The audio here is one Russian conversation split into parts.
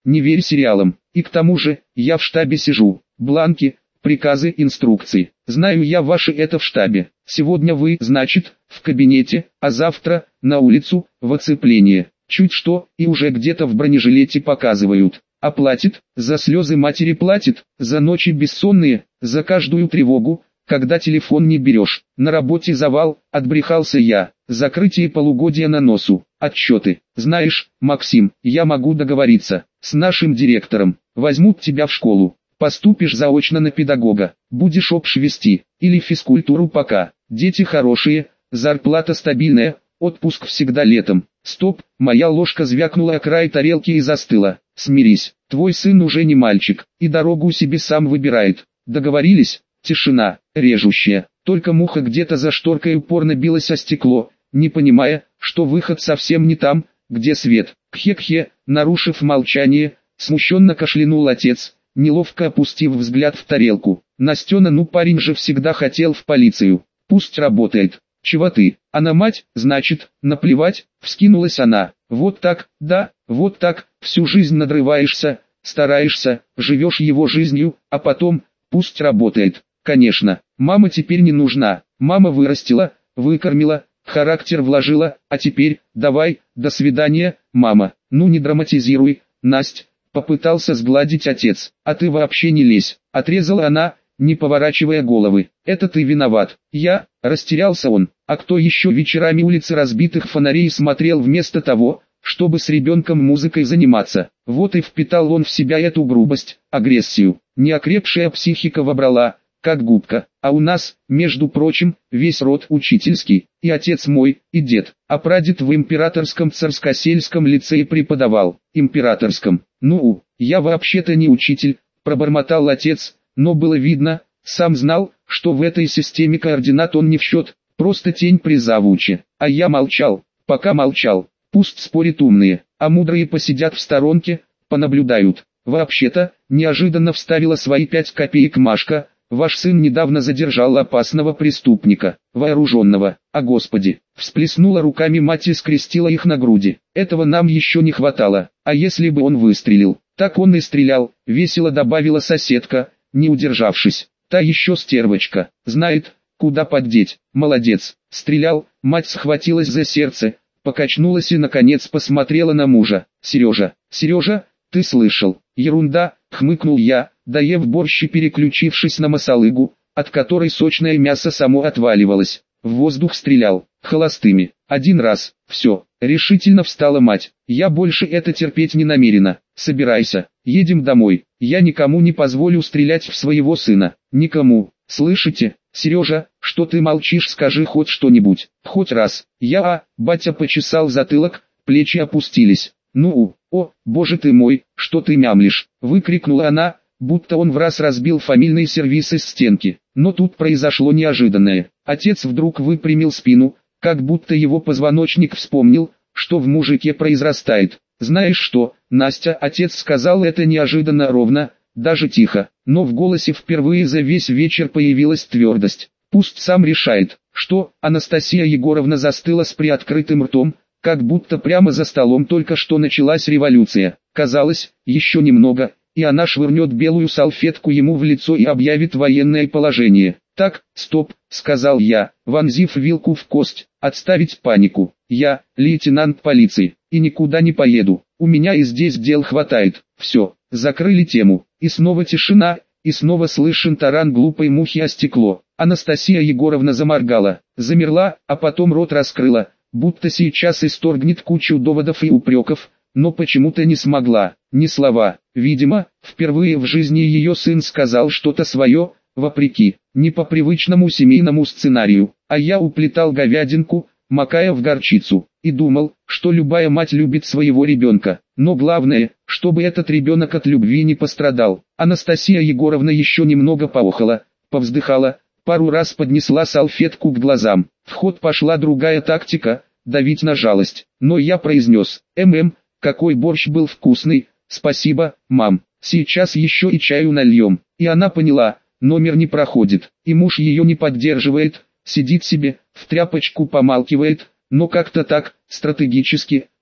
не верь сериалам. И к тому же, я в штабе сижу. Бланки, приказы, инструкции. Знаю я ваши это в штабе. Сегодня вы, значит, в кабинете, а завтра, на улицу, в оцепление. Чуть что, и уже где-то в бронежилете показывают. А платит, за слезы матери платит, за ночи бессонные, за каждую тревогу, когда телефон не берешь. На работе завал, отбрехался я. Закрытие полугодия на носу. Отчеты. Знаешь, Максим, я могу договориться с нашим директором. Возьмут тебя в школу. Поступишь заочно на педагога. Будешь общ вести. Или физкультуру пока. Дети хорошие, зарплата стабильная, отпуск всегда летом. Стоп, моя ложка звякнула о край тарелки и застыла. Смирись, твой сын уже не мальчик, и дорогу себе сам выбирает. Договорились? Тишина, режущая. Только муха где-то за шторкой упорно билась о стекло, не понимая, что выход совсем не там, где свет. Кхе-кхе, нарушив молчание, смущенно кашлянул отец, неловко опустив взгляд в тарелку. Настена, ну парень же всегда хотел в полицию. Пусть работает. Чего ты? Она мать, значит, наплевать, вскинулась она. Вот так, да, вот так, всю жизнь надрываешься, стараешься, живешь его жизнью, а потом, пусть работает. Конечно, мама теперь не нужна. Мама вырастила, выкормила, характер вложила, а теперь, давай, до свидания, мама. Ну не драматизируй, Насть, попытался сгладить отец. А ты вообще не лезь, отрезала она, не поворачивая головы. Это ты виноват. Я, растерялся он. А кто еще вечерами улицы разбитых фонарей смотрел вместо того, чтобы с ребенком музыкой заниматься? Вот и впитал он в себя эту грубость, агрессию. Неокрепшая психика вобрала, как губка. А у нас, между прочим, весь род учительский. И отец мой, и дед. А прадед в императорском царскосельском лицее преподавал. Императорском. Ну, я вообще-то не учитель, пробормотал отец, но было видно, сам знал, что в этой системе координат он не в счет, просто тень при завуче. А я молчал, пока молчал. Пусть спорят умные, а мудрые посидят в сторонке, понаблюдают. Вообще-то, неожиданно вставила свои 5 копеек Машка, ваш сын недавно задержал опасного преступника, вооруженного. А господи, всплеснула руками мать и скрестила их на груди. Этого нам еще не хватало, а если бы он выстрелил? Так он и стрелял, весело добавила соседка, не удержавшись. Та еще стервочка, знает, куда поддеть. Молодец, стрелял, мать схватилась за сердце, покачнулась и наконец посмотрела на мужа. Сережа, Сережа, ты слышал? Ерунда, хмыкнул я, доев борщ и переключившись на масалыгу, от которой сочное мясо само отваливалось. В воздух стрелял, холостыми. Один раз, все, решительно встала мать. Я больше это терпеть не намерена. Собирайся, едем домой. Я никому не позволю стрелять в своего сына. Никому. Слышите, Сережа, что ты молчишь, скажи хоть что-нибудь. Хоть раз. Батя почесал затылок, плечи опустились. Ну, о, боже ты мой, что ты мямлишь, выкрикнула она, будто он в раз разбил фамильный сервиз из стенки. Но тут произошло неожиданное. Отец вдруг выпрямил спину, как будто его позвоночник вспомнил, что в мужике произрастает. Знаешь что, Настя, отец сказал это неожиданно ровно, даже тихо, но в голосе впервые за весь вечер появилась твердость. Пусть сам решает. Что? Анастасия Егоровна застыла с приоткрытым ртом, как будто прямо за столом только что началась революция. Казалось, еще немного, и она швырнет белую салфетку ему в лицо и объявит военное положение. «Так, стоп», — сказал я, вонзив вилку в кость, — «отставить панику. Я, лейтенант полиции, и никуда не поеду. У меня и здесь дел хватает». Все, закрыли тему. И снова тишина, и снова слышен таран глупой мухи о стекло. Анастасия Егоровна заморгала, замерла, а потом рот раскрыла, будто сейчас исторгнет кучу доводов и упреков, но почему-то не смогла. Ни слова. Видимо, впервые в жизни ее сын сказал что-то свое, вопреки, не по привычному семейному сценарию, а я уплетал говядинку, макая в горчицу, и думал, что любая мать любит своего ребенка, но главное, чтобы этот ребенок от любви не пострадал. Анастасия Егоровна еще немного поохала, повздыхала, пару раз поднесла салфетку к глазам. В ход пошла другая тактика, давить на жалость, но я произнес, какой борщ был вкусный, спасибо, мам, сейчас еще и чаю нальем. И она поняла, номер не проходит, и муж ее не поддерживает, сидит себе, в тряпочку помалкивает, но как-то так, стратегически,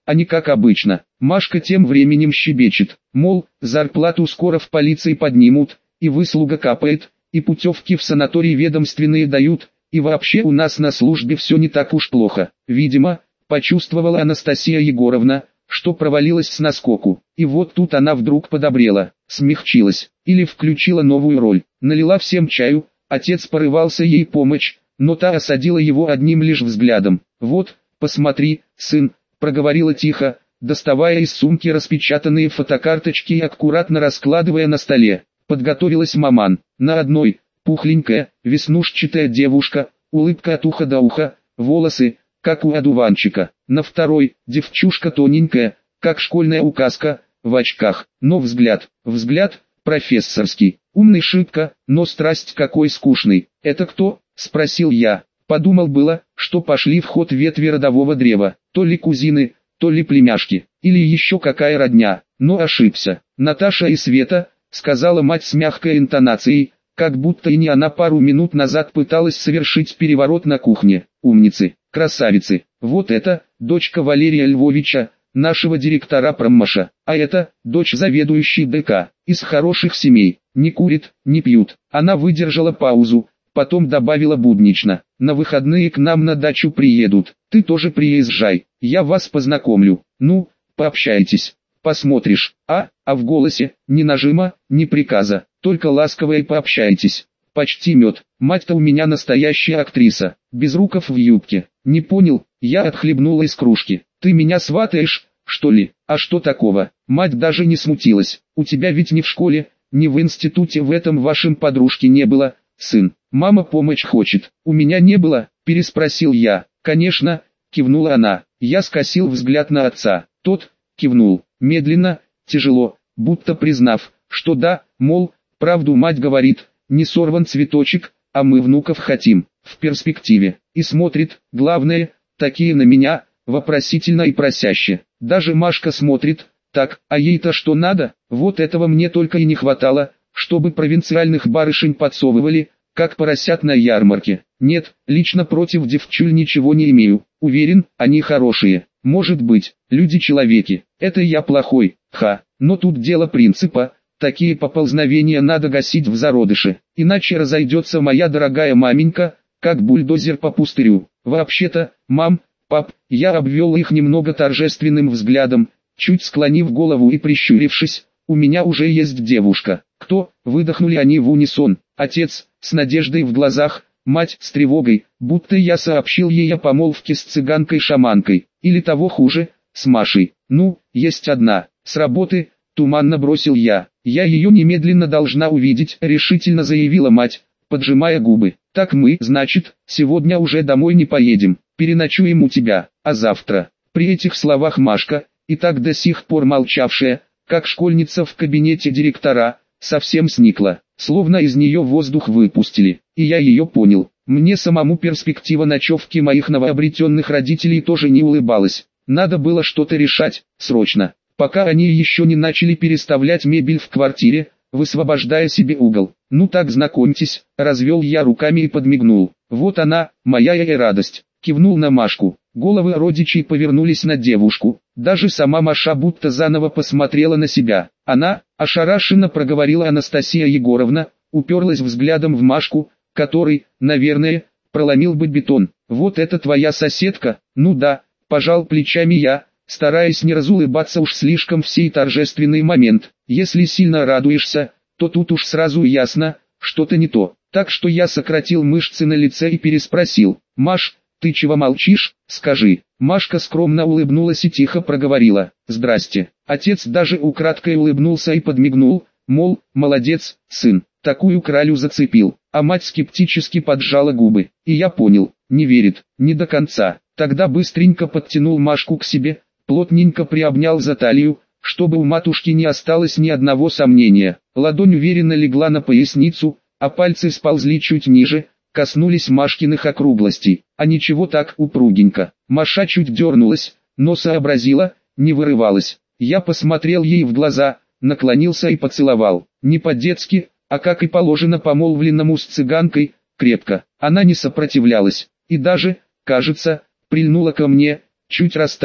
а не как обычно. Машка тем временем щебечет, мол, зарплату скоро в полиции поднимут, и выслуга капает, и путевки в санаторий ведомственные дают, и вообще у нас на службе все не так уж плохо. Видимо, почувствовала Анастасия Егоровна, что провалилась с наскоку, и вот тут она вдруг подобрела, смягчилась, или включила новую роль, налила всем чаю. Отец порывался ей помочь, но та осадила его одним лишь взглядом. «Вот, посмотри, сын», — проговорила тихо, доставая из сумки распечатанные фотокарточки и аккуратно раскладывая на столе. Подготовилась маман. На одной — пухленькая, веснушчатая девушка, улыбка от уха до уха, волосы, как у одуванчика. На второй — девчушка тоненькая, как школьная указка, в очках, но взгляд профессорский, умный шибко, но страсть какой скучный. «Это кто?» — спросил я. Подумал было, что пошли в ход ветви родового древа, то ли кузины, то ли племяшки, или еще какая родня, но ошибся. «Наташа и Света», — сказала мать с мягкой интонацией, как будто и не она пару минут назад пыталась совершить переворот на кухне. «Умницы, красавицы, вот это, дочка Валерия Львовича, нашего директора проммаша, а это, дочь заведующей ДК, из хороших семей, не курит, не пьют». Она выдержала паузу, потом добавила буднично: «На выходные к нам на дачу приедут, ты тоже приезжай, я вас познакомлю, ну, пообщайтесь, посмотришь». А в голосе, ни нажима, ни приказа, только ласково и пообщайтесь. Почти мед. Мать-то у меня настоящая актриса, без рукав в юбке. Не понял, я отхлебнула из кружки. «Ты меня сватаешь, что ли?» «А что такого?» Мать даже не смутилась. «У тебя ведь ни в школе, ни в институте в этом вашем подружки не было, сын. Мама помочь хочет». «У меня не было?» — переспросил я. «Конечно», — кивнула она. Я скосил взгляд на отца. Тот кивнул, медленно, тяжело, будто признав, что да, мол, правду мать говорит, не сорван цветочек, а мы внуков хотим, в перспективе. И смотрит, главное, такие на меня, вопросительно и просяще. Даже Машка смотрит, так, а ей-то что надо? Вот этого мне только и не хватало, чтобы провинциальных барышень подсовывали, как поросят на ярмарке. Нет, лично против девчуль ничего не имею. Уверен, они хорошие. Может быть, люди-человеки. Это я плохой, но тут дело принципа. Такие поползновения надо гасить в зародыше, иначе разойдется моя дорогая маменька, как бульдозер по пустырю. Вообще-то, мам, пап, я обвел их немного торжественным взглядом, чуть склонив голову и прищурившись, у меня уже есть девушка. Кто? Выдохнули они в унисон. Отец, с надеждой в глазах, мать с тревогой, будто я сообщил ей о помолвке с цыганкой-шаманкой, или того хуже, с Машей. Ну, есть одна, с работы, туманно бросил я. «Я ее немедленно должна увидеть», — решительно заявила мать, поджимая губы. «Так мы, значит, сегодня уже домой не поедем, переночуем у тебя, а завтра». При этих словах Машка, и так до сих пор молчавшая, как школьница в кабинете директора, совсем сникла, словно из нее воздух выпустили. И я ее понял. Мне самому перспектива ночевки моих новообретенных родителей тоже не улыбалась. Надо было что-то решать, срочно, пока они еще не начали переставлять мебель в квартире, высвобождая себе угол. «Ну так знакомьтесь», — развел я руками и подмигнул. «Вот она, моя и радость», — кивнул на Машку. Головы родичей повернулись на девушку. Даже сама Маша будто заново посмотрела на себя. Она, ошарашенно проговорила Анастасия Егоровна, уперлась взглядом в Машку, который, наверное, проломил бы бетон. «Вот это твоя соседка?» «Ну да», — пожал плечами я, стараясь не разулыбаться уж слишком в сей торжественный момент. «Если сильно радуешься, то тут уж сразу ясно, что-то не то». Так что я сократил мышцы на лице и переспросил: «Маш, ты чего молчишь, скажи?» Машка скромно улыбнулась и тихо проговорила: «Здрасте». Отец даже украдкой улыбнулся и подмигнул, мол, молодец, сын, такую кралю зацепил. А мать скептически поджала губы. И я понял, не верит, не до конца. Тогда быстренько подтянул Машку к себе, плотненько приобнял за талию, чтобы у матушки не осталось ни одного сомнения. Ладонь уверенно легла на поясницу, а пальцы сползли чуть ниже, коснулись Машкиных округлостей. А ничего так упругенько. Маша чуть дернулась, но сообразила, не вырывалась. Я посмотрел ей в глаза, наклонился и поцеловал. Не по-детски, а как и положено помолвленному с цыганкой, крепко. Она не сопротивлялась, и даже, кажется, прильнула ко мне, чуть растаяла.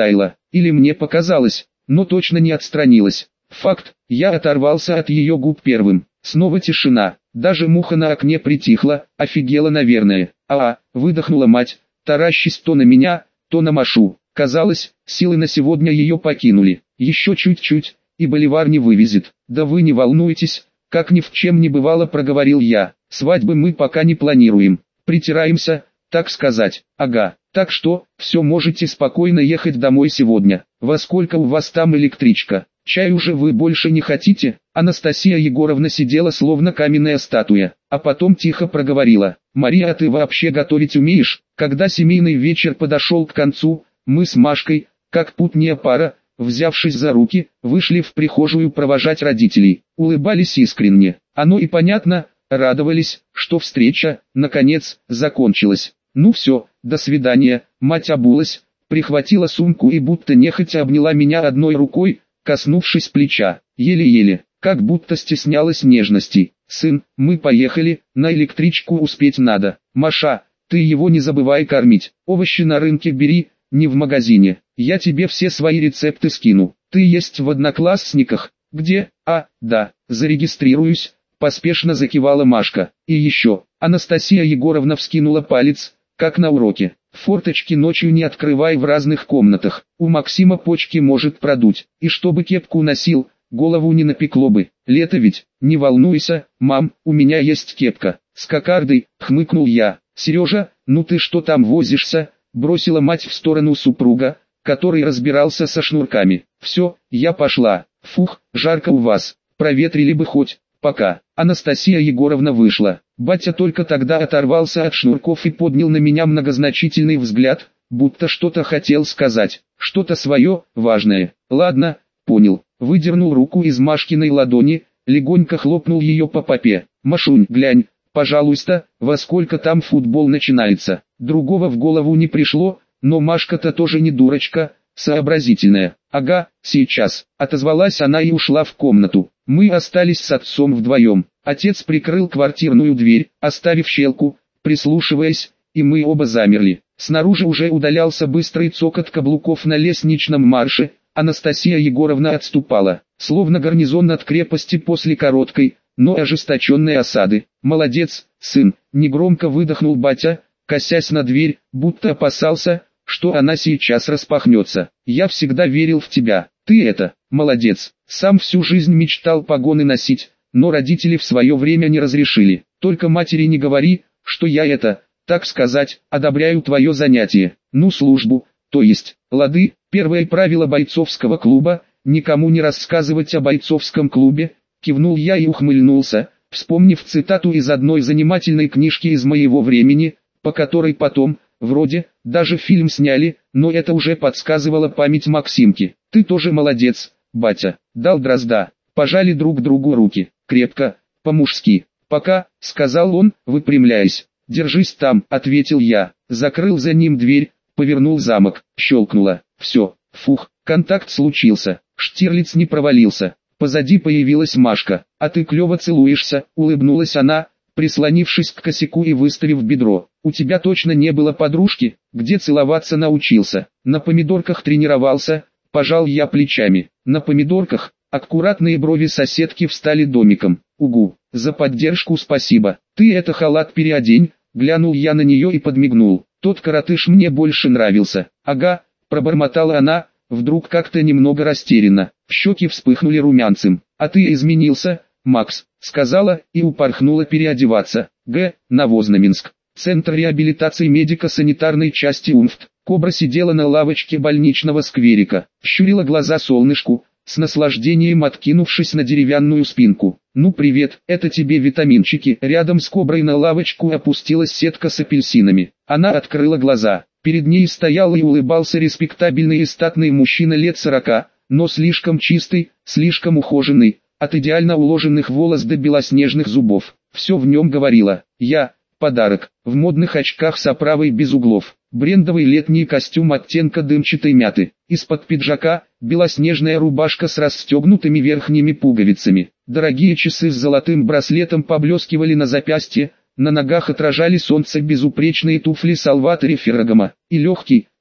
или мне показалось, но точно не отстранилась. Факт, я оторвался от ее губ первым. Снова тишина, даже муха на окне притихла, офигела наверное. Выдохнула мать, таращись то на меня, то на Машу. Казалось, силы на сегодня ее покинули. Еще чуть-чуть, и боливар не вывезет. Да вы не волнуйтесь, как ни в чем не бывало, проговорил я. Свадьбы мы пока не планируем. Притираемся, так сказать. Ага, так что, все, можете спокойно ехать домой сегодня. Во сколько у вас там электричка? Чай уже вы больше не хотите? Анастасия Егоровна сидела словно каменная статуя, а потом тихо проговорила. Мария, а ты вообще готовить умеешь? Когда семейный вечер подошел к концу, мы с Машкой, как путняя пара, взявшись за руки, вышли в прихожую провожать родителей. Улыбались искренне. Оно и понятно, радовались, что встреча, наконец, закончилась. Ну все, до свидания. Мать обулась, прихватила сумку и будто нехотя обняла меня одной рукой, коснувшись плеча. Еле-еле, как будто стеснялась нежностей. Сын, мы поехали, на электричку успеть надо. Маша, ты его не забывай кормить. Овощи на рынке бери, не в магазине. Я тебе все свои рецепты скину. Ты есть в Одноклассниках? Где? Да, зарегистрируюсь. Поспешно закивала Машка. И еще, Анастасия Егоровна вскинула палец, как на уроке. Форточки ночью не открывай в разных комнатах. У Максима почки может продуть. И чтобы кепку носил, голову не напекло бы. Лето ведь, не волнуйся, мам, у меня есть кепка. С кокардой, хмыкнул я. Сережа, ну ты что там возишься? Бросила мать в сторону супруга, который разбирался со шнурками. Все, я пошла. Фух, жарко у вас. Проветрили бы хоть. Пока. Анастасия Егоровна вышла. Батя только тогда оторвался от шнурков и поднял на меня многозначительный взгляд, будто что-то хотел сказать, что-то свое, важное. Ладно, понял. Выдернул руку из Машкиной ладони, легонько хлопнул ее по попе. Машунь, глянь, пожалуйста, во сколько там футбол начинается. Другого в голову не пришло, но Машка-то тоже не дурочка, сообразительная. Ага, сейчас. Отозвалась она и ушла в комнату. Мы остались с отцом вдвоем. Отец прикрыл квартирную дверь, оставив щелку, прислушиваясь, и мы оба замерли. Снаружи уже удалялся быстрый цокот каблуков на лестничном марше. Анастасия Егоровна отступала, словно гарнизон от крепости после короткой, но ожесточенной осады. «Молодец, сын!» — негромко выдохнул батя, косясь на дверь, будто опасался, что она сейчас распахнется. «Я всегда верил в тебя. Ты это, молодец. Сам всю жизнь мечтал погоны носить, но родители в свое время не разрешили. Только матери не говори, что я это, так сказать, одобряю твое занятие. Ну, службу, то есть, лады». Первое правило бойцовского клуба — никому не рассказывать о бойцовском клубе. Кивнул я и ухмыльнулся, вспомнив цитату из одной занимательной книжки из моего времени, по которой потом, вроде, даже фильм сняли, но это уже подсказывала память Максимки. «Ты тоже молодец, батя», — дал дрозда. Пожали друг другу руки, крепко, по-мужски. «Пока», — сказал он, выпрямляясь. «Держись там», — ответил я. Закрыл за ним дверь, повернул замок, щелкнуло. Все, фух, контакт случился. Штирлиц не провалился. Позади появилась Машка. «А ты клево целуешься», — улыбнулась она, прислонившись к косяку и выставив бедро. «У тебя точно не было подружки? Где целоваться научился?» «На помидорках тренировался», — пожал я плечами. «На помидорках?» Аккуратные брови соседки встали домиком. «Угу, за поддержку спасибо. Ты это халат переодень», — глянул я на нее и подмигнул. «Тот коротыш мне больше нравился». «Ага», — пробормотала она, вдруг как-то немного растерянно. Щеки вспыхнули румянцем. «А ты изменился, Макс», — сказала и упорхнула переодеваться. Новознаменск. Центр реабилитации медико-санитарной части УМФТ. Кобра сидела на лавочке больничного скверика, щурила глаза солнышку, с наслаждением откинувшись на деревянную спинку. «Ну привет, это тебе витаминчики». Рядом с Коброй на лавочку опустилась сетка с апельсинами. Она открыла глаза. Перед ней стоял и улыбался респектабельный и статный мужчина лет 40, но слишком чистый, слишком ухоженный, от идеально уложенных волос до белоснежных зубов. Все в нем говорило: «Я – подарок». В модных очках с оправой без углов, брендовый летний костюм оттенка дымчатой мяты, из-под пиджака – белоснежная рубашка с расстегнутыми верхними пуговицами. Дорогие часы с золотым браслетом поблескивали на запястье, на ногах отражали солнце безупречные туфли Салваторе Феррагamo, и легкий,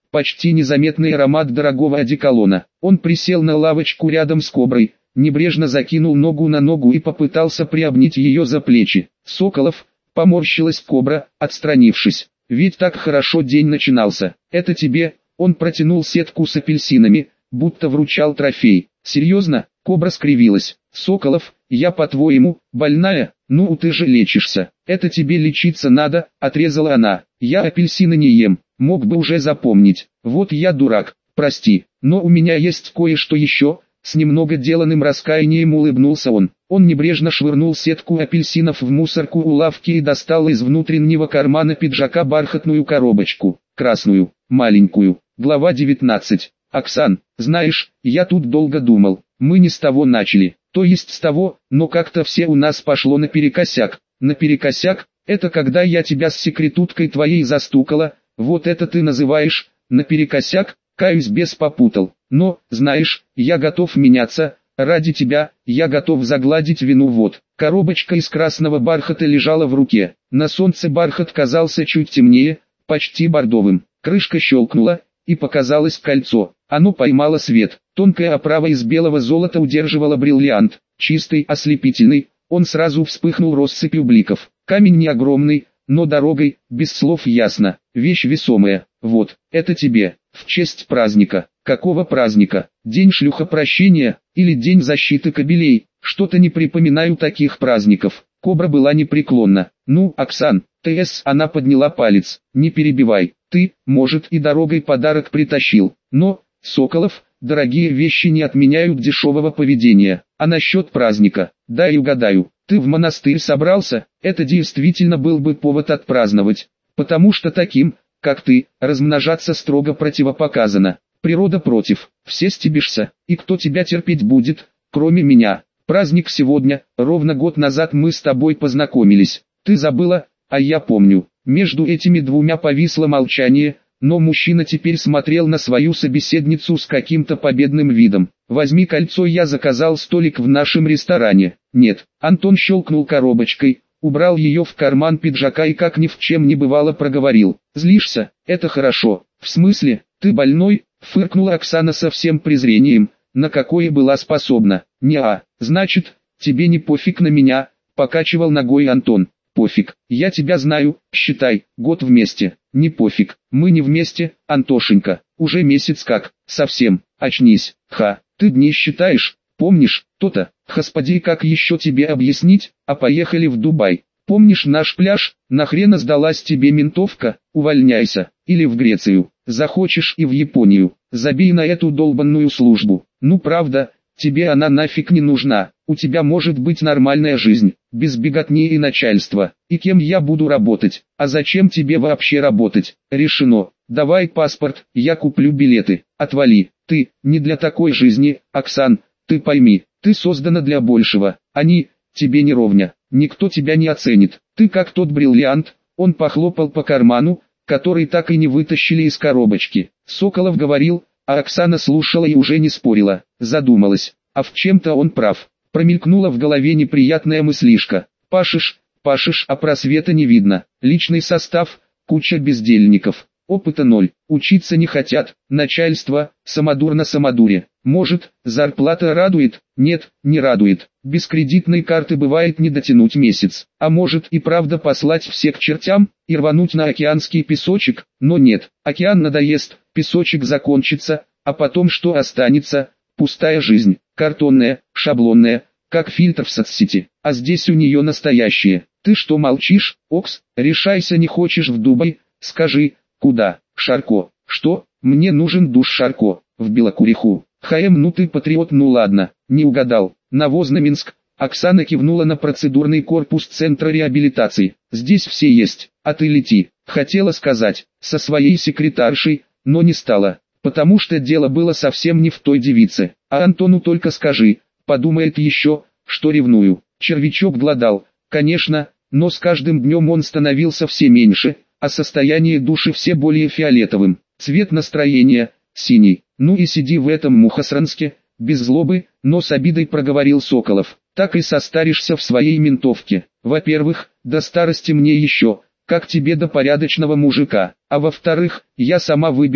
почти незаметный аромат дорогого одеколона. Он присел на лавочку рядом с коброй, небрежно закинул ногу на ногу и попытался приобнять ее за плечи. Соколов, поморщилась кобра, отстранившись. Ведь так хорошо день начинался. Это тебе, он протянул сетку с апельсинами, будто вручал трофей. Серьезно? Кобра скривилась. Соколов, я по-твоему, больная? Ну ты же лечишься. Это тебе лечиться надо, отрезала она. Я апельсины не ем, мог бы уже запомнить. Вот я дурак, прости, но у меня есть кое-что еще. С немного деланным раскаянием улыбнулся он. Он небрежно швырнул сетку апельсинов в мусорку у лавки и достал из внутреннего кармана пиджака бархатную коробочку, красную, маленькую. Глава 19. Оксан, знаешь, я тут долго думал, мы не с того начали, то есть с того, но как-то все у нас пошло наперекосяк. Наперекосяк, это когда я тебя с секретуткой твоей застукала, вот это ты называешь, наперекосяк, каюсь без попутал. Но, знаешь, я готов меняться, ради тебя, я готов загладить вину вот. Коробочка из красного бархата лежала в руке, на солнце бархат казался чуть темнее, почти бордовым. Крышка щелкнула, и показалось кольцо. Оно поймало свет. Тонкая оправа из белого золота удерживала бриллиант, чистый, ослепительный. Он сразу вспыхнул россыпью бликов. Камень не огромный, но дорогой, без слов ясно. Вещь весомая. Вот, это тебе, в честь праздника. Какого праздника? День шлюхопрощения, или день защиты кобелей? Что-то не припоминаю таких праздников. Кобра была непреклонна. Ну, Оксан, ТС, она подняла палец. Не перебивай. Ты, может, и дорогой подарок притащил. Но, Соколов, дорогие вещи не отменяют дешевого поведения. А насчет праздника, дай угадаю, ты в монастырь собрался? Это действительно был бы повод отпраздновать. Потому что таким, как ты, размножаться строго противопоказано. Природа против, все стебешься, и кто тебя терпеть будет, кроме меня. Праздник сегодня, ровно год назад мы с тобой познакомились. Ты забыла, а я помню. Между этими двумя повисло молчание, но мужчина теперь смотрел на свою собеседницу с каким-то победным видом. «Возьми кольцо, я заказал столик в нашем ресторане». «Нет». Антон щелкнул коробочкой, убрал ее в карман пиджака и как ни в чем не бывало проговорил. «Злишься? Это хорошо. В смысле, ты больной?» Фыркнула Оксана со всем презрением, на какое была способна. «Не-а, значит, тебе не пофиг на меня», покачивал ногой Антон. «Пофиг, я тебя знаю, считай, год вместе». «Не пофиг, мы не вместе, Антошенька, уже месяц как, совсем, очнись, ха, ты дни считаешь, помнишь, то-то, господи, как еще тебе объяснить, а поехали в Дубай, помнишь наш пляж, нахрена сдалась тебе ментовка, увольняйся, или в Грецию, захочешь и в Японию, забей на эту долбанную службу, ну правда, тебе она нафиг не нужна, у тебя может быть нормальная жизнь, без беготни и начальства, и кем я буду работать, а зачем тебе вообще работать, решено, давай паспорт, я куплю билеты, отвали, ты, не для такой жизни, Оксан, ты пойми, ты создана для большего, они, тебе не ровня, никто тебя не оценит, ты как тот бриллиант, он похлопал по карману, который так и не вытащили из коробочки, Соколов говорил, а Оксана слушала и уже не спорила, задумалась, а в чем-то он прав. Промелькнула в голове неприятная мыслишка. Пашешь, а просвета не видно. Личный состав, куча бездельников. Опыта ноль. Учиться не хотят. Начальство, самодур на самодуре. Может, зарплата радует? Нет, не радует. Без кредитной карты бывает не дотянуть месяц. А может и правда послать всех к чертям и рвануть на океанский песочек? Но нет, океан надоест, песочек закончится, а потом что останется? Пустая жизнь, картонная, шаблонная, как фильтр в соцсети, а здесь у нее настоящее. Ты что молчишь, Окс, решайся, не хочешь в Дубай, скажи, куда, Шарко, что, мне нужен душ Шарко, в Белокуриху, ну ты патриот, ну ладно, не угадал, Новознаменск. Оксана кивнула на процедурный корпус центра реабилитации, здесь все есть, а ты лети, хотела сказать, со своей секретаршей, но не стала. Потому что дело было совсем не в той девице, а Антону только скажи, подумает еще, что ревную. Червячок голодал, конечно, но с каждым днем он становился все меньше, а состояние души все более фиолетовым. Цвет настроения – синий. Ну и сиди в этом Мухосранске, без злобы, но с обидой проговорил Соколов. Так и состаришься в своей ментовке. Во-первых, до старости мне еще, как тебе до порядочного мужика, а во-вторых, я сама выберу,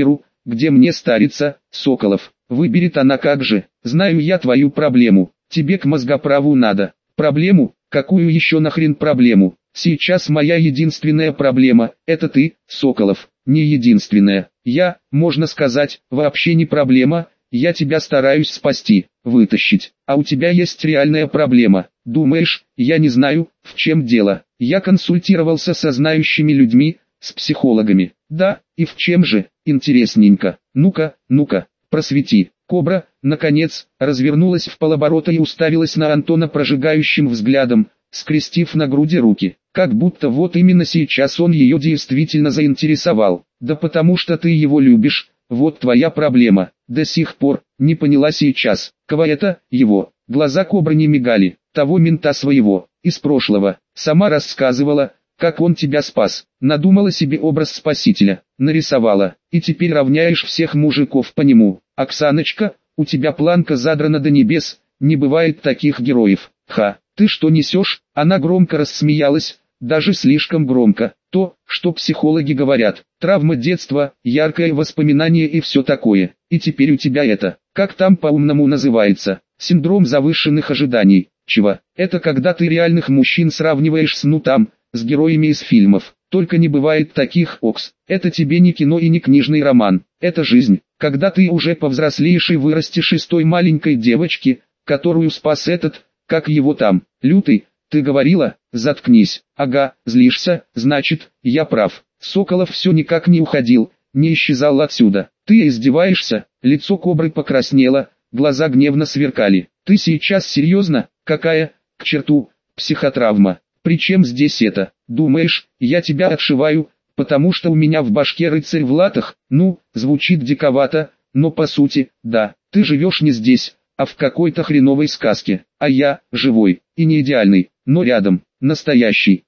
где мне стариться, Соколов? Выберет она как же, знаю я твою проблему, тебе к мозгоправу надо. Проблему? Какую еще нахрен проблему? Сейчас моя единственная проблема, это ты, Соколов, не единственная. Я, можно сказать, вообще не проблема, я тебя стараюсь спасти, вытащить. А у тебя есть реальная проблема. Думаешь, я не знаю, в чем дело? Я консультировался со знающими людьми, с психологами. Да, и в чем же, интересненько. Ну-ка, просвети. Кобра, наконец, развернулась в полоборота и уставилась на Антона прожигающим взглядом, скрестив на груди руки, как будто вот именно сейчас он ее действительно заинтересовал. Да потому что ты его любишь, вот твоя проблема. До сих пор, не поняла сейчас, кого это, его. Глаза Кобры не мигали, того мента своего, из прошлого. Сама рассказывала, как он тебя спас. Надумала себе образ спасителя, нарисовала, и теперь равняешь всех мужиков по нему. Оксаночка, у тебя планка задрана до небес, не бывает таких героев. Ха, ты что несешь? Она громко рассмеялась, даже слишком громко. То, что психологи говорят, травма детства, яркое воспоминание и все такое. И теперь у тебя это, как там по-умному называется, синдром завышенных ожиданий. Чего? Это когда ты реальных мужчин сравниваешь с с героями из фильмов. Только не бывает таких, Окс. Это тебе не кино и не книжный роман. Это жизнь, когда ты уже повзрослеешь и вырастешь из той маленькой девочки, которую спас этот, как его там, Лютый. Ты говорила, заткнись. Ага, злишься, значит, я прав. Соколов все никак не уходил, не исчезал отсюда. Ты издеваешься? Лицо Кобры покраснело, глаза гневно сверкали. Ты сейчас серьезно? Какая, к черту, психотравма? Причем здесь это? Думаешь, я тебя отшиваю, потому что у меня в башке рыцарь в латах? Ну, звучит диковато, но по сути, да, ты живешь не здесь, а в какой-то хреновой сказке. А я, живой, и не идеальный, но рядом, настоящий,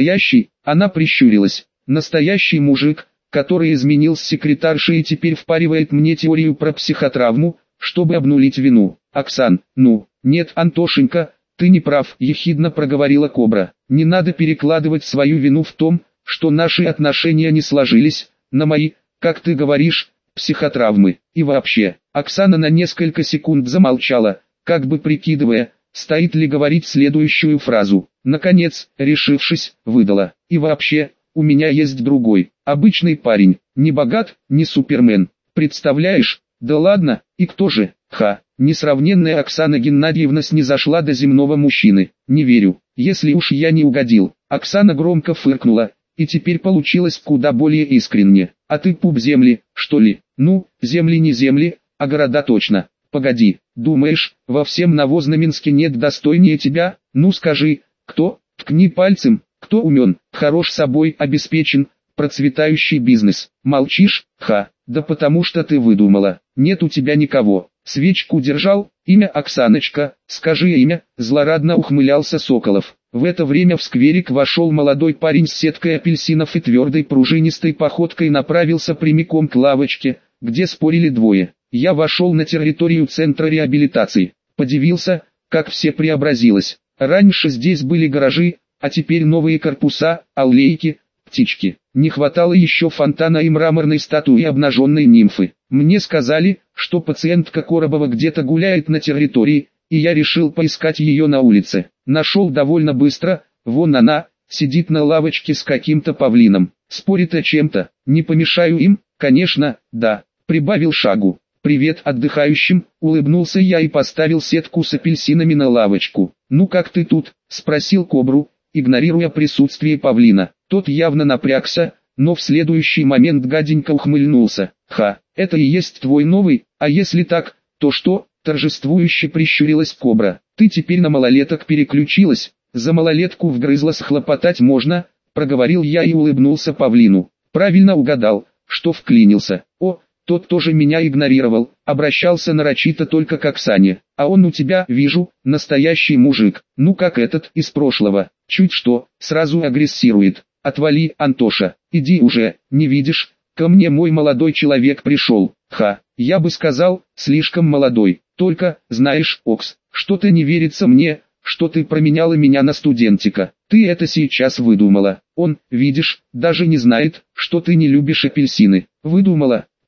она прищурилась, настоящий мужик, который изменил с секретаршей и теперь впаривает мне теорию про психотравму, чтобы обнулить вину. Оксан, нет, Антошенька, ты не прав, ехидно проговорила Кобра. Не надо перекладывать свою вину в том, что наши отношения не сложились, на мои, как ты говоришь, психотравмы. И вообще, Оксана на несколько секунд замолчала, как бы прикидывая, стоит ли говорить следующую фразу. Наконец, решившись, выдала. И вообще, у меня есть другой, обычный парень, не богат, не супермен. Представляешь? Да ладно, и кто же? Ха, несравненная Оксана Геннадьевна снизошла до земного мужчины. Не верю, если уж я не угодил. Оксана громко фыркнула, и теперь получилось куда более искренне. А ты пуп земли, что ли? Ну, земли не земли, а города точно. Погоди, думаешь, во всем Новознаменске нет достойнее тебя? Ну скажи, кто? Ткни пальцем, кто умен, хорош собой, обеспечен, процветающий бизнес. Молчишь? Ха, да потому что ты выдумала. Нет у тебя никого. Свечку держал, имя Оксаночка, скажи имя, злорадно ухмылялся Соколов. В это время в скверик вошел молодой парень с сеткой апельсинов и твердой пружинистой походкой направился прямиком к лавочке, где спорили двое. Я вошел на территорию центра реабилитации, подивился, как все преобразилось. Раньше здесь были гаражи, а теперь новые корпуса, аллейки, птички. Не хватало еще фонтана и мраморной статуи обнаженной нимфы. Мне сказали, что пациентка Коробова где-то гуляет на территории, и я решил поискать ее на улице. Нашел довольно быстро, вон она, сидит на лавочке с каким-то павлином. Спорит о чем-то, не помешаю им? Конечно, да. Прибавил шагу. «Привет отдыхающим», улыбнулся я и поставил сетку с апельсинами на лавочку. «Ну как ты тут?» – спросил Кобру, игнорируя присутствие павлина. Тот явно напрягся, но в следующий момент гаденько ухмыльнулся. «Ха, это и есть твой новый, а если так, то что?» – торжествующе прищурилась Кобра. «Ты теперь на малолеток переключилась, за малолетку вгрызлась, хлопотать можно», – проговорил я и улыбнулся павлину. «Правильно угадал, что вклинился. О, тот тоже меня игнорировал, обращался нарочито только к Оксане. А он у тебя, вижу, настоящий мужик, ну как этот из прошлого, чуть что, сразу агрессирует. Отвали, Антоша, иди уже, не видишь, ко мне мой молодой человек пришел. Ха, я бы сказал, слишком молодой. Только, знаешь, Окс, что-то не верится мне, что ты променяла меня на студентика. Ты это сейчас выдумала. Он, видишь, даже не знает, что ты не любишь апельсины. Выдумала.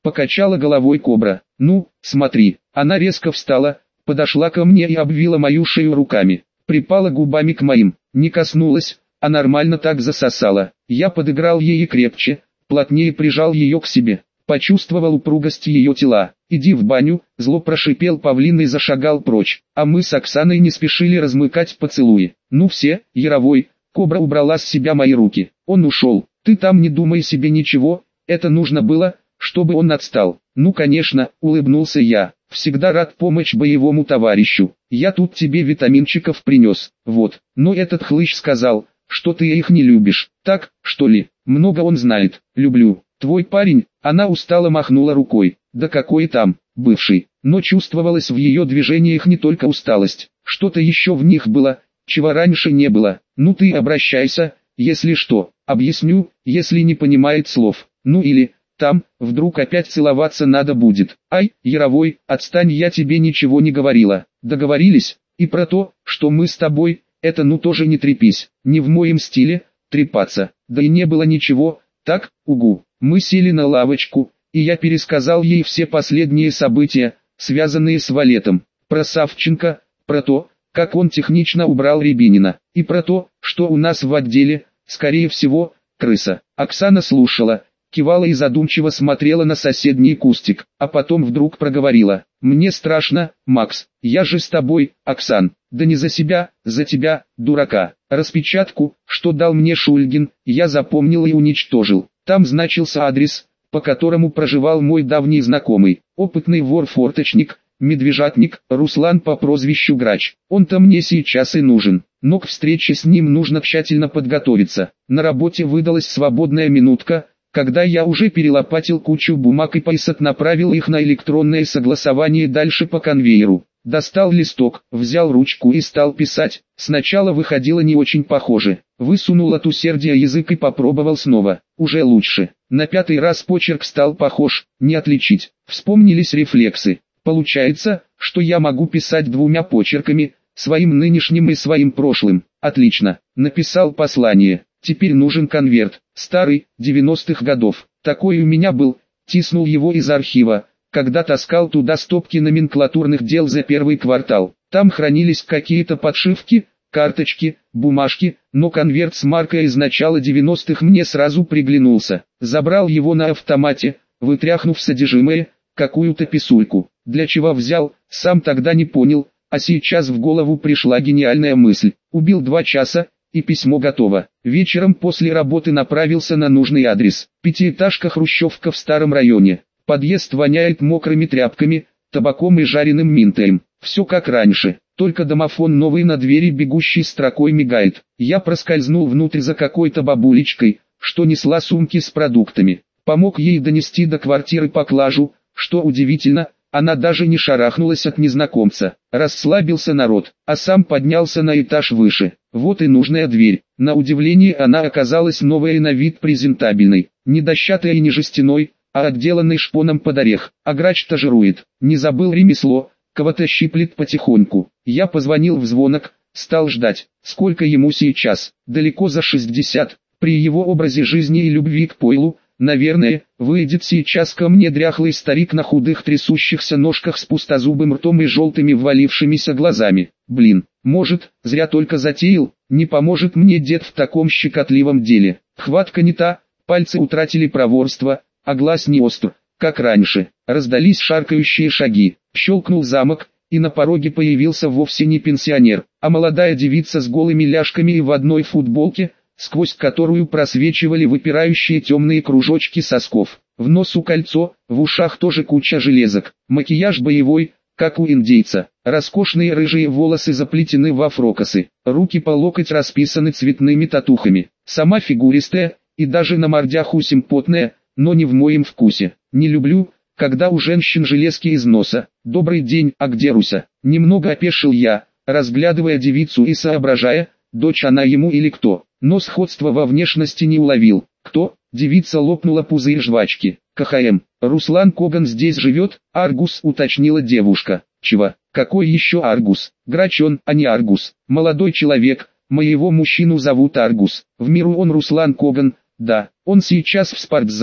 покачала головой кобра. Ну, смотри. Она резко встала, подошла ко мне и обвила мою шею руками. Припала губами к моим, не коснулась, а нормально так засосала. Я подыграл ей крепче, плотнее прижал ее к себе. Почувствовал упругость ее тела. «Иди в баню», зло прошипел павлин и зашагал прочь. А мы с Оксаной не спешили размыкать поцелуи. Ну все, Яровой, кобра убрала с себя мои руки. Он ушел. Ты там не думай себе ничего, это нужно было, чтобы он отстал. Ну конечно, улыбнулся я. Всегда рад помочь боевому товарищу. Я тут тебе витаминчиков принес. Вот. Но этот хлыщ сказал, что ты их не любишь. Так, что ли? Много он знает. Люблю. Твой парень, она устало махнула рукой. Да какой там, бывший. Но чувствовалась в ее движениях не только усталость. Что-то еще в них было, чего раньше не было. Ну ты обращайся, если что. Объясню, если не понимает слов. Ну или, там, вдруг опять целоваться надо будет. Ай, Яровой, отстань, я тебе ничего не говорила. Договорились? И про то, что мы с тобой, это ну тоже не трепись. Не в моем стиле, трепаться. Да и не было ничего, так, угу. Мы сели на лавочку, и я пересказал ей все последние события, связанные с Валетом. Про Савченко, про то, как он технично убрал Рябинина, и про то, что у нас в отделе, скорее всего, крыса. Оксана слушала, кивала и задумчиво смотрела на соседний кустик, а потом вдруг проговорила: «Мне страшно, Макс, я же с тобой, Оксан, да не за себя, за тебя, дурака». Распечатку, что дал мне Шульгин, я запомнил и уничтожил. Там значился адрес, по которому проживал мой давний знакомый, опытный вор-форточник, медвежатник, Руслан по прозвищу Грач. Он-то мне сейчас и нужен, но к встрече с ним нужно тщательно подготовиться. На работе выдалась свободная минутка, когда я уже перелопатил кучу бумаг и поиск направил их на электронное согласование дальше по конвейеру. Достал листок, взял ручку и стал писать. Сначала выходило не очень похоже. Высунул от усердия язык и попробовал снова. Уже лучше. На 5-й раз почерк стал похож, не отличить. Вспомнились рефлексы. Получается, что я могу писать двумя почерками, своим нынешним и своим прошлым. Отлично. Написал послание. Теперь нужен конверт. Старый, 90-х годов. Такой у меня был. Тиснул его из архива, когда таскал туда стопки номенклатурных дел за первый квартал. Там хранились какие-то подшивки, карточки, бумажки, но конверт с маркой из начала 90-х мне сразу приглянулся. Забрал его на автомате, вытряхнув содержимое, какую-то писульку. Для чего взял, сам тогда не понял, а сейчас в голову пришла гениальная мысль. Убил 2 часа, и письмо готово. Вечером после работы направился на нужный адрес. 5-этажка хрущевка в старом районе. Подъезд воняет мокрыми тряпками, табаком и жареным минтаем. Все как раньше, только домофон новый на двери бегущей строкой мигает. Я проскользнул внутрь за какой-то бабулечкой, что несла сумки с продуктами. Помог ей донести до квартиры поклажу, что удивительно, она даже не шарахнулась от незнакомца. Расслабился народ, а сам поднялся на этаж выше. Вот и нужная дверь. На удивление она оказалась новая и на вид презентабельной. Не дощатая и не жестяной, а отделанный шпоном под орех. А Грач-то жирует. Не забыл ремесло, кого-то щиплет потихоньку. Я позвонил в звонок, стал ждать. Сколько ему сейчас? Далеко за 60. При его образе жизни и любви к пойлу, наверное, выйдет сейчас ко мне дряхлый старик на худых трясущихся ножках с пустозубым ртом и желтыми ввалившимися глазами. Блин, может, зря только затеял, не поможет мне дед в таком щекотливом деле. Хватка не та, пальцы утратили проворство, а глаз не остр, как раньше. Раздались шаркающие шаги, щелкнул замок, и на пороге появился вовсе не пенсионер, а молодая девица с голыми ляжками и в одной футболке, сквозь которую просвечивали выпирающие темные кружочки сосков. В носу кольцо, в ушах тоже куча железок, макияж боевой, как у индейца. Роскошные рыжие волосы заплетены в афрокосы, руки по локоть расписаны цветными татухами. Сама фигуристая, и даже на мордяху симпотная, но не в моем вкусе. Не люблю, когда у женщин железки из носа. «Добрый день, а где Руся?» Немного опешил я, разглядывая девицу и соображая, дочь она ему или кто. Но сходства во внешности не уловил. «Кто?» Девица лопнула пузырь жвачки. «КХМ. Руслан Коган здесь живет?» «Аргус», уточнила девушка. «Чего? Какой еще Аргус?» «Грач он, а не Аргус. Молодой человек, моего мужчину зовут Аргус. В миру он Руслан Коган, да, он сейчас в спортзале».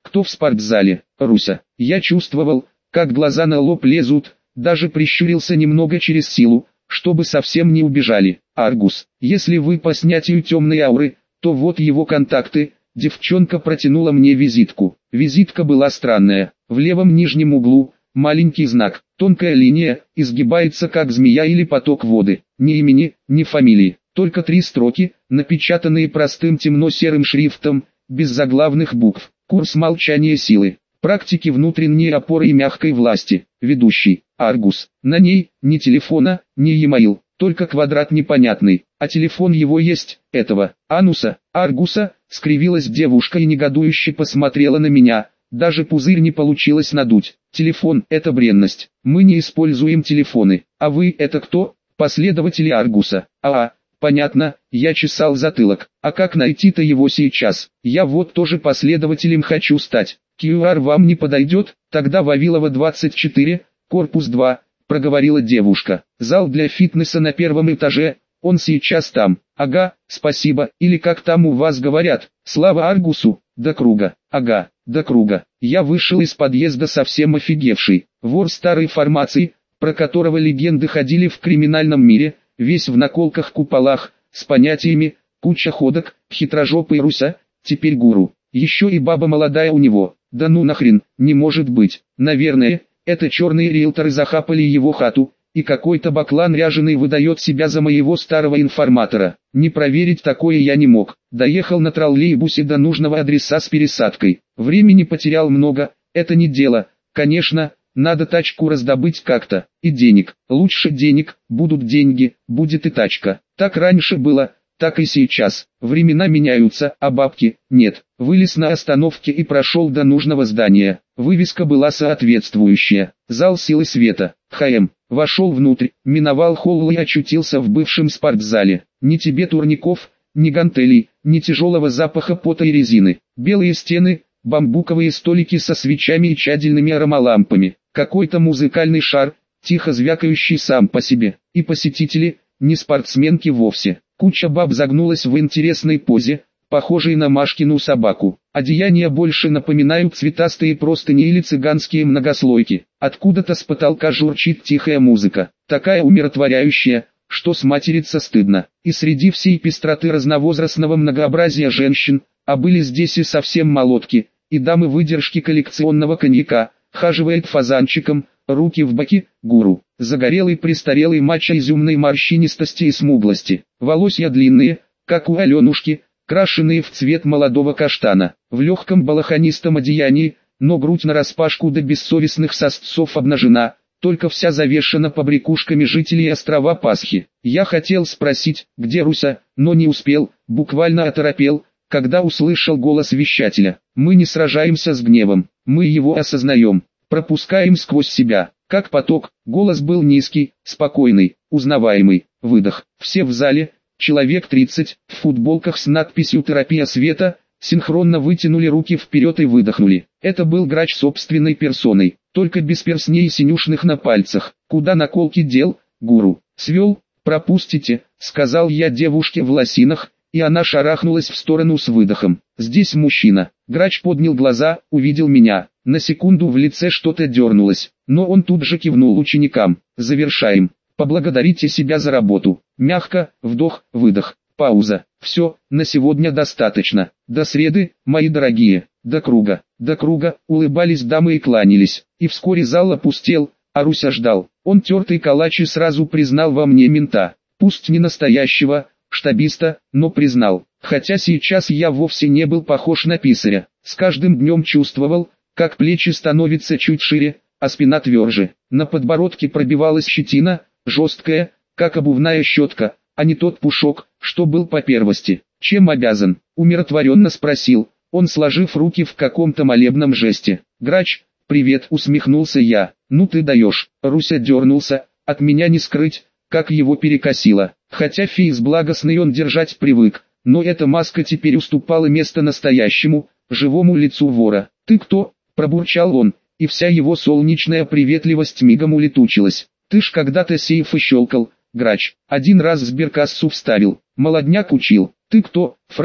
Кто в спортзале? Руся. Я чувствовал, как глаза на лоб лезут, даже прищурился немного через силу, чтобы совсем не убежали. Аргус, если вы по снятию темной ауры, то вот его контакты. Девчонка протянула мне визитку. Визитка была странная. В левом нижнем углу маленький знак, тонкая линия, изгибается как змея или поток воды. Ни имени, ни фамилии, только 3 строки, напечатанные простым темно-серым шрифтом, без заглавных букв. Курс молчания силы. Практики внутренней опоры и мягкой власти. Ведущий. Аргус. На ней ни телефона, ни e-mail, только квадрат непонятный. А телефон его есть, этого, Ануса, Аргуса, скривилась девушка и негодующе посмотрела на меня. Даже пузырь не получилось надуть. Телефон – это бренность. Мы не используем телефоны. А вы – это кто? Последователи Аргуса. Понятно, я чесал затылок. А как найти-то его сейчас? Я вот тоже последователем хочу стать. QR вам не подойдет? Тогда Вавилова 24, корпус 2, проговорила девушка. Зал для фитнеса на 1 этаже, он сейчас там. Ага, спасибо, или как там у вас говорят, слава Аргусу, до круга. Ага, до круга. Я вышел из подъезда совсем офигевший. Вор старой формации, про которого легенды ходили в криминальном мире, весь в наколках-куполах, с понятиями, куча ходок, хитрожопый Руся, теперь гуру. Еще и баба молодая у него. Да ну нахрен, не может быть. Наверное, это черные риэлторы захапали его хату, и какой-то баклан ряженый выдает себя за моего старого информатора. Не проверить такое я не мог. Доехал на троллейбусе до нужного адреса с пересадкой. Времени потерял много, это не дело. Конечно, надо тачку раздобыть как-то. И денег. Лучше денег, будут деньги, будет и тачка. Так раньше было, так и сейчас. Времена меняются, а бабки нет. Вылез на остановке и прошел до нужного здания. Вывеска была соответствующая. Зал силы света. ХМ. Вошел внутрь, миновал холл и очутился в бывшем спортзале. Ни тебе турников, ни гантелей, ни тяжелого запаха пота и резины. Белые стены, бамбуковые столики со свечами и чадельными аромалампами. Какой-то музыкальный шар, тихо звякающий сам по себе. И посетители, не спортсменки вовсе. Куча баб загнулась в интересной позе, похожей на Машкину собаку. Одеяния больше напоминают цветастые простыни или цыганские многослойки. Откуда-то с потолка журчит тихая музыка, такая умиротворяющая, что сматериться стыдно. И среди всей пестроты разновозрастного многообразия женщин, а были здесь и совсем молодки, и дамы выдержки коллекционного коньяка, хаживает фазанчиком, руки в боки, гуру. Загорелый престарелый мачо изюмной морщинистости и смуглости. Волосья длинные, как у Аленушки, крашеные в цвет молодого каштана. В легком балахонистом одеянии, но грудь нараспашку до бессовестных сосцов обнажена, только вся завешена побрякушками жителей острова Пасхи. Я хотел спросить, где Руся, но не успел, буквально оторопел, когда услышал голос вещателя. Мы не сражаемся с гневом, мы его осознаем, пропускаем сквозь себя. Как поток, голос был низкий, спокойный, узнаваемый, выдох. Все в зале, человек 30, в футболках с надписью «Терапия света», синхронно вытянули руки вперед и выдохнули. Это был грач собственной персоной, только без перстней и синюшных на пальцах. Куда наколки дел, гуру? Свел, пропустите, сказал я девушке в лосинах, и она шарахнулась в сторону с выдохом. Здесь мужчина. Грач поднял глаза, увидел меня. На секунду в лице что-то дернулось, но он тут же кивнул ученикам. Завершаем. Поблагодарите себя за работу. Мягко, вдох, выдох, пауза. Все, на сегодня достаточно. До среды, мои дорогие. До круга, улыбались дамы и кланялись. И вскоре зал опустел, а Руся ждал. Он тертый калач и сразу признал во мне мента. Пусть не настоящего, штабиста, но признал. Хотя сейчас я вовсе не был похож на писаря. С каждым днем чувствовал, как плечи становятся чуть шире, а спина тверже. На подбородке пробивалась щетина, жесткая, как обувная щетка, а не тот пушок, что был по первости. Чем обязан? Умиротворенно спросил, он сложив руки в каком-то молебном жесте. Грач, привет, усмехнулся я. Ну ты даешь. Руся дернулся, от меня не скрыть, как его перекосило. Хотя фейс благостный он держать привык, но эта маска теперь уступала место настоящему, живому лицу вора. Ты кто? Пробурчал он, и вся его солнечная приветливость мигом улетучилась. Ты ж когда-то сейфы щелкал, Грач. Один раз сберкассу вставил, молодняк учил. Ты кто, фраер?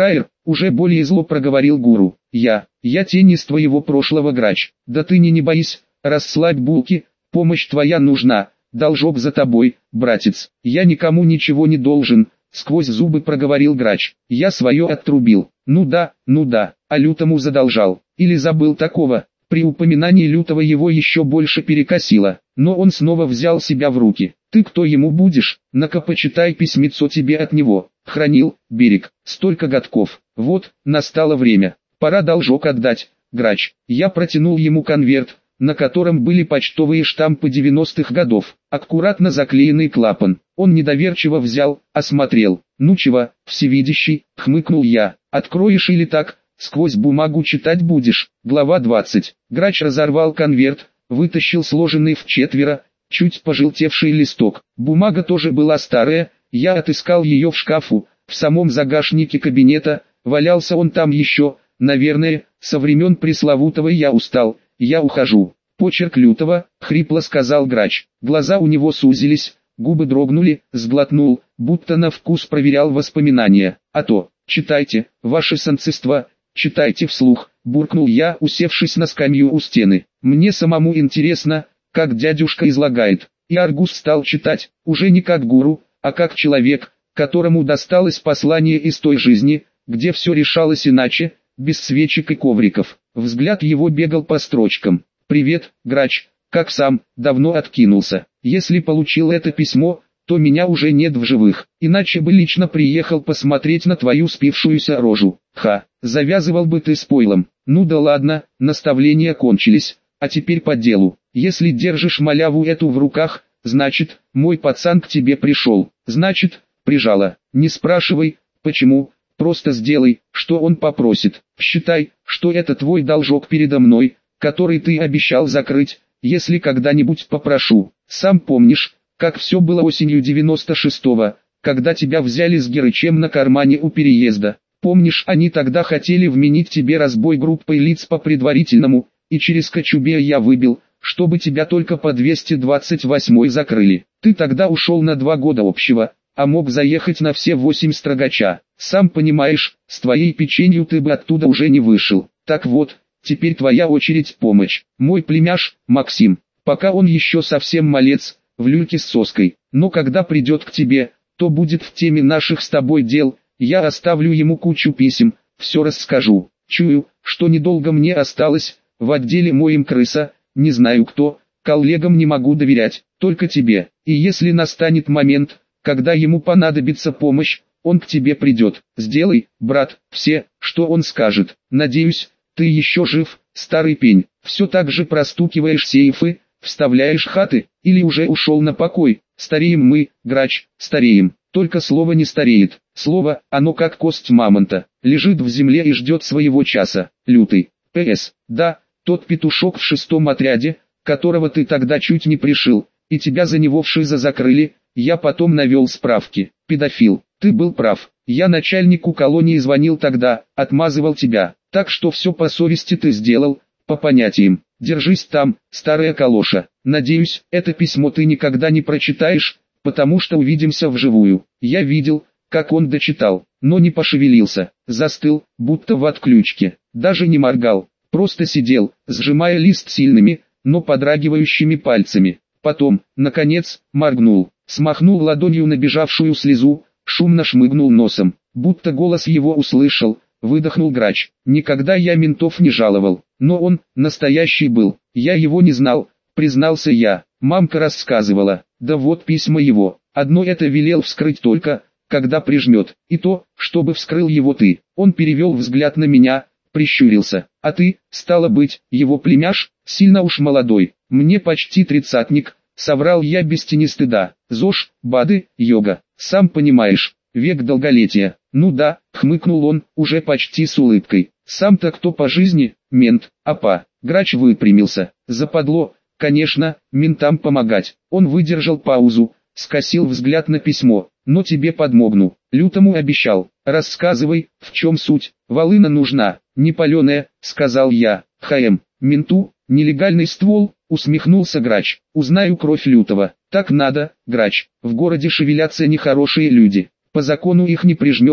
уже более зло проговорил гуру. Я тень из твоего прошлого, Грач. Да ты не боись, расслабь булки, помощь твоя нужна, должок за тобой, братец. Я никому ничего не должен, сквозь зубы проговорил Грач. Я свое отрубил. Ну да, а Лютому задолжал. Или забыл такого. При упоминании Лютого его еще больше перекосило, но он снова взял себя в руки. Ты кто ему будешь? На-ка почитай письмецо тебе от него. Хранил, берег, столько годков. Вот, настало время. Пора должок отдать, Грач. Я протянул ему конверт, на котором были почтовые штампы 90-х годов, аккуратно заклеенный клапан. Он недоверчиво взял, осмотрел. Ну чего, всевидящий, хмыкнул я. Откроешь или так, сквозь бумагу читать будешь. Глава 20. Грач разорвал конверт, вытащил сложенный в четверо, чуть пожелтевший листок. Бумага тоже была старая, я отыскал ее в шкафу, в самом загашнике кабинета, валялся он там еще, наверное, со времен пресловутого «я устал, я ухожу». Почерк Лютого, хрипло сказал Грач. Глаза у него сузились, губы дрогнули, сглотнул, будто на вкус проверял воспоминания. А то, читайте, ваше санцество, читайте вслух, буркнул я, усевшись на скамью у стены. Мне самому интересно, как дядюшка излагает. И Аргус стал читать, уже не как гуру, а как человек, которому досталось послание из той жизни, где все решалось иначе, без свечек и ковриков. Взгляд его бегал по строчкам. «Привет, Грач, как сам, давно откинулся. Если получил это письмо, то меня уже нет в живых, иначе бы лично приехал посмотреть на твою спившуюся рожу. Ха, завязывал бы ты с пойлом. Ну да ладно, наставления кончились, а теперь по делу. Если держишь маляву эту в руках, значит, мой пацан к тебе пришел, значит, прижала. Не спрашивай, почему, просто сделай, что он попросит. Считай, что это твой должок передо мной, который ты обещал закрыть, если когда-нибудь попрошу. Сам помнишь, как все было осенью 96-го, когда тебя взяли с Герычем на кармане у переезда. Помнишь, они тогда хотели вменить тебе разбой группой лиц по предварительному, и через Кочубея я выбил, чтобы тебя только по 228-й закрыли. Ты тогда ушел на 2 года общего, а мог заехать на все 8 строгача. Сам понимаешь, с твоей печенью ты бы оттуда уже не вышел. Так вот, теперь твоя очередь помочь. Мой племяш, Максим, пока он еще совсем малец, в люльке с соской, но когда придет к тебе, то будет в теме наших с тобой дел, я оставлю ему кучу писем, все расскажу. Чую, что недолго мне осталось, в отделе моим крыса, не знаю кто, коллегам не могу доверять, только тебе. И если настанет момент, когда ему понадобится помощь, он к тебе придет. Сделай, брат, все, что он скажет. Надеюсь, ты еще жив, старый пень. Все так же простукиваешь сейфы, вставляешь хаты, или уже ушел на покой. Стареем мы, Грач, стареем. Только слово не стареет. Слово, оно как кость мамонта, лежит в земле и ждет своего часа. Лютый. П.С. Да, тот петушок в 6-м отряде, которого ты тогда чуть не пришил, и тебя за него в ШИЗО закрыли, я потом навел справки. Педофил. Ты был прав. Я начальнику колонии звонил тогда, отмазывал тебя. Так что все по совести ты сделал, по понятиям. Держись там, старая калоша. Надеюсь, это письмо ты никогда не прочитаешь, потому что увидимся вживую. Я видел, как он дочитал, но не пошевелился. Застыл, будто в отключке. Даже не моргал. Просто сидел, сжимая лист сильными, но подрагивающими пальцами. Потом, наконец, моргнул, смахнул ладонью набежавшую слезу, шумно шмыгнул носом, будто голос его услышал, выдохнул Грач. Никогда я ментов не жаловал, но он, настоящий был, я его не знал, признался я. Мамка рассказывала, да вот письма его, одно это велел вскрыть только, когда прижмет, и то, чтобы вскрыл его ты. Он перевел взгляд на меня, прищурился. А ты, стало быть, его племяш, сильно уж молодой, мне почти тридцатник, соврал я без тени стыда. ЗОЖ, БАДы, йога, сам понимаешь, век долголетия. Ну да, хмыкнул он, уже почти с улыбкой. Сам-то кто по жизни? Мент. Апа. Грач выпрямился. Западло, конечно, ментам помогать. Он выдержал паузу, скосил взгляд на письмо. Но тебе подмогну. Лютому обещал. Рассказывай, в чем суть. Волына нужна, не паленая, сказал я. ХМ. Менту, нелегальный ствол, усмехнулся Грач. Узнаю кровь Лютого. Так надо, Грач. В городе шевелятся нехорошие люди. По закону их не прижмешь,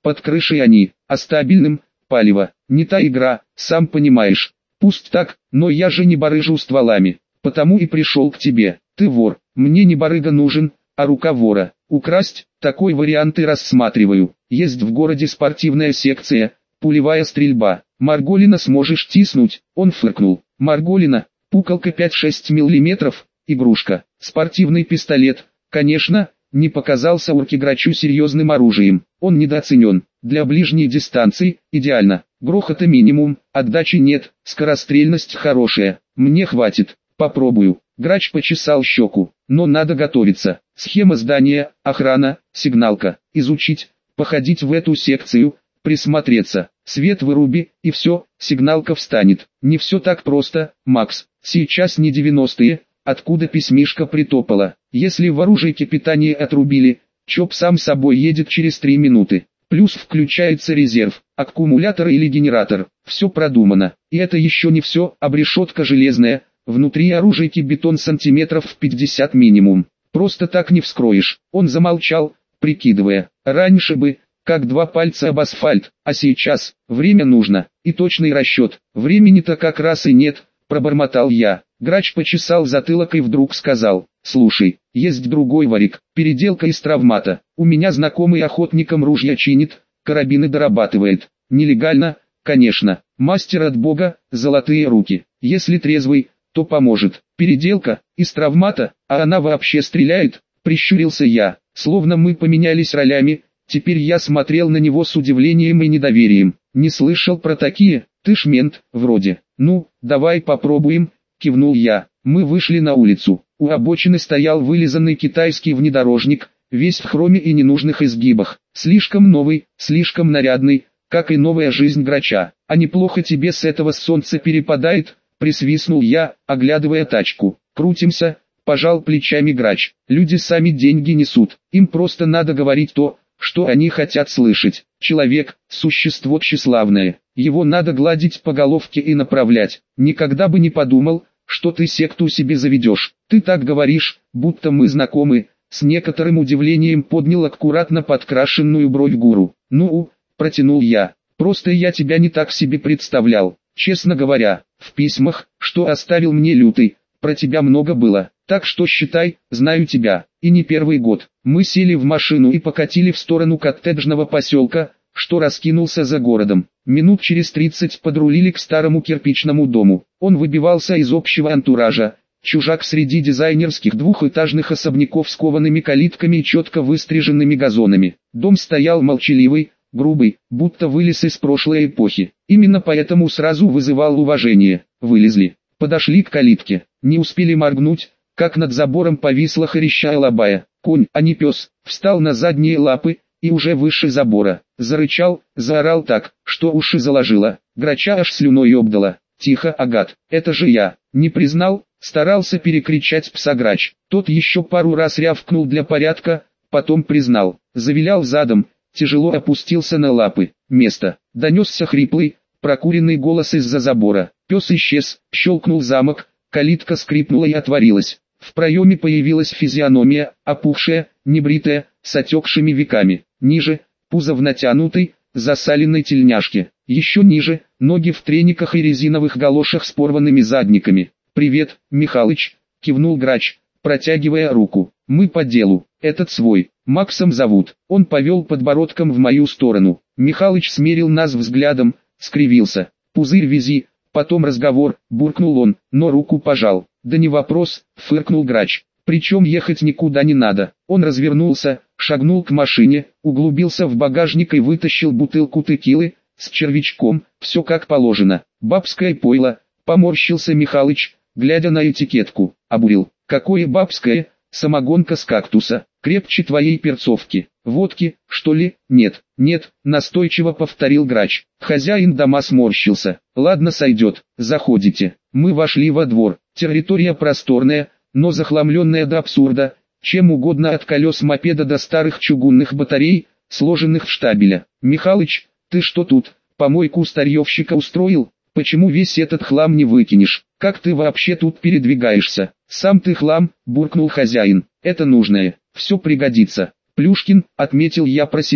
под крышей они, а стабильным, палево, не та игра, сам понимаешь. Пусть так, но я же не барыжу стволами, потому и пришел к тебе. Ты вор, мне не барыга нужен, а рука вора. Украсть, такой вариант и рассматриваю. Есть в городе спортивная секция, пулевая стрельба. Марголина сможешь тиснуть? Он фыркнул. Марголина, пукалка 5-6 миллиметров, игрушка. Спортивный пистолет, конечно, не показался Уркиграчу серьезным оружием. Он недооценен. Для ближней дистанции идеально. Грохота минимум, отдачи нет, скорострельность хорошая. Мне хватит, попробую. Грач почесал щеку, но надо готовиться. Схема здания, охрана, сигналка. Изучить, походить в эту секцию, присмотреться. Свет выруби, и все, сигналка встанет. Не все так просто, Макс. Сейчас не 90-е, откуда письмишка притопала. Если в оружейке питание отрубили, ЧОП сам собой едет через 3 минуты. Плюс включается резерв, аккумулятор или генератор. Все продумано. И это еще не все, обрешетка железная. Внутри оружейки бетон сантиметров 50 минимум. Просто так не вскроешь. Он замолчал, прикидывая. Раньше бы, как 2 пальца об асфальт, а сейчас, время нужно, и точный расчет. Времени-то как раз и нет, пробормотал я. Грач почесал затылок и вдруг сказал: слушай, есть другой варик, переделка из травмата. У меня знакомый охотником ружья чинит, карабины дорабатывает. Нелегально, конечно, мастер от бога, золотые руки. Если трезвый, то поможет. Переделка, из травмата, а она вообще стреляет, прищурился я. Словно мы поменялись ролями, теперь я смотрел на него с удивлением и недоверием. Не слышал про такие, ты ж мент, вроде. Ну, давай попробуем, кивнул я. Мы вышли на улицу. У обочины стоял вылизанный китайский внедорожник, весь в хроме и ненужных изгибах. Слишком новый, слишком нарядный, как и новая жизнь Грача. А неплохо тебе с этого солнца перепадает, присвистнул я, оглядывая тачку. Крутимся, пожал плечами Грач. Люди сами деньги несут, им просто надо говорить то, что они хотят слышать. Человек – существо тщеславное, его надо гладить по головке и направлять. Никогда бы не подумал, что ты секту себе заведешь. Ты так говоришь, будто мы знакомы, с некоторым удивлением поднял аккуратно подкрашенную бровь гуру. Ну, протянул я, просто я тебя не так себе представлял. Честно говоря, в письмах, что оставил мне Лютый, про тебя много было, так что считай, знаю тебя, и не первый год. Мы сели в машину и покатили в сторону коттеджного поселка, что раскинулся за городом. Минут через 30 подрулили к старому кирпичному дому. Он выбивался из общего антуража. Чужак среди дизайнерских двухэтажных особняков с коваными калитками и четко выстриженными газонами. Дом стоял молчаливый, грубый, будто вылез из прошлой эпохи. Именно поэтому сразу вызывал уважение. Вылезли, подошли к калитке, не успели моргнуть, как над забором повисла хрящая лобая. Конь, а не пес, встал на задние лапы и уже выше забора. Зарычал, заорал так, что уши заложило. Грача аж слюной обдала. Тихо, Агат, это же я. Не признал, старался перекричать пса Грач. Тот еще пару раз рявкнул для порядка, потом признал. Завилял задом, тяжело опустился на лапы. Место. Донесся хриплый, прокуренный голос из-за забора. Пес исчез, щелкнул замок, калитка скрипнула и отворилась. В проеме появилась физиономия, опухшая, небритая, с отекшими веками. Ниже, пузо в натянутой, засаленной тельняшке. Еще ниже, ноги в трениках и резиновых галошах с порванными задниками. «Привет, Михалыч», — кивнул Грач, протягивая руку. «Мы по делу, этот свой, Максом зовут». Он повел подбородком в мою сторону. Михалыч смерил нас взглядом, скривился. «Пузырь вези, потом разговор», — буркнул он, но руку пожал. «Да не вопрос», — фыркнул Грач. «Причем ехать никуда не надо». Он развернулся, шагнул к машине, углубился в багажник и вытащил бутылку текилы, с червячком, все как положено. «Бабское пойло», — поморщился Михалыч, глядя на этикетку. Обурил. «Какое бабское? Самогонка с кактуса, крепче твоей перцовки. Водки, что ли?» «Нет, нет», — настойчиво повторил Грач. Хозяин дома сморщился. «Ладно, сойдет, заходите». Мы вошли во двор. Территория просторная, но захламленная до абсурда, чем угодно от колес мопеда до старых чугунных батарей, сложенных в штабеля. «Михалыч, ты что тут, помойку старьевщика устроил? Почему весь этот хлам не выкинешь? Как ты вообще тут передвигаешься?» «Сам ты хлам», — буркнул хозяин. «Это нужное, все пригодится». «Плюшкин», — отметил я про себя.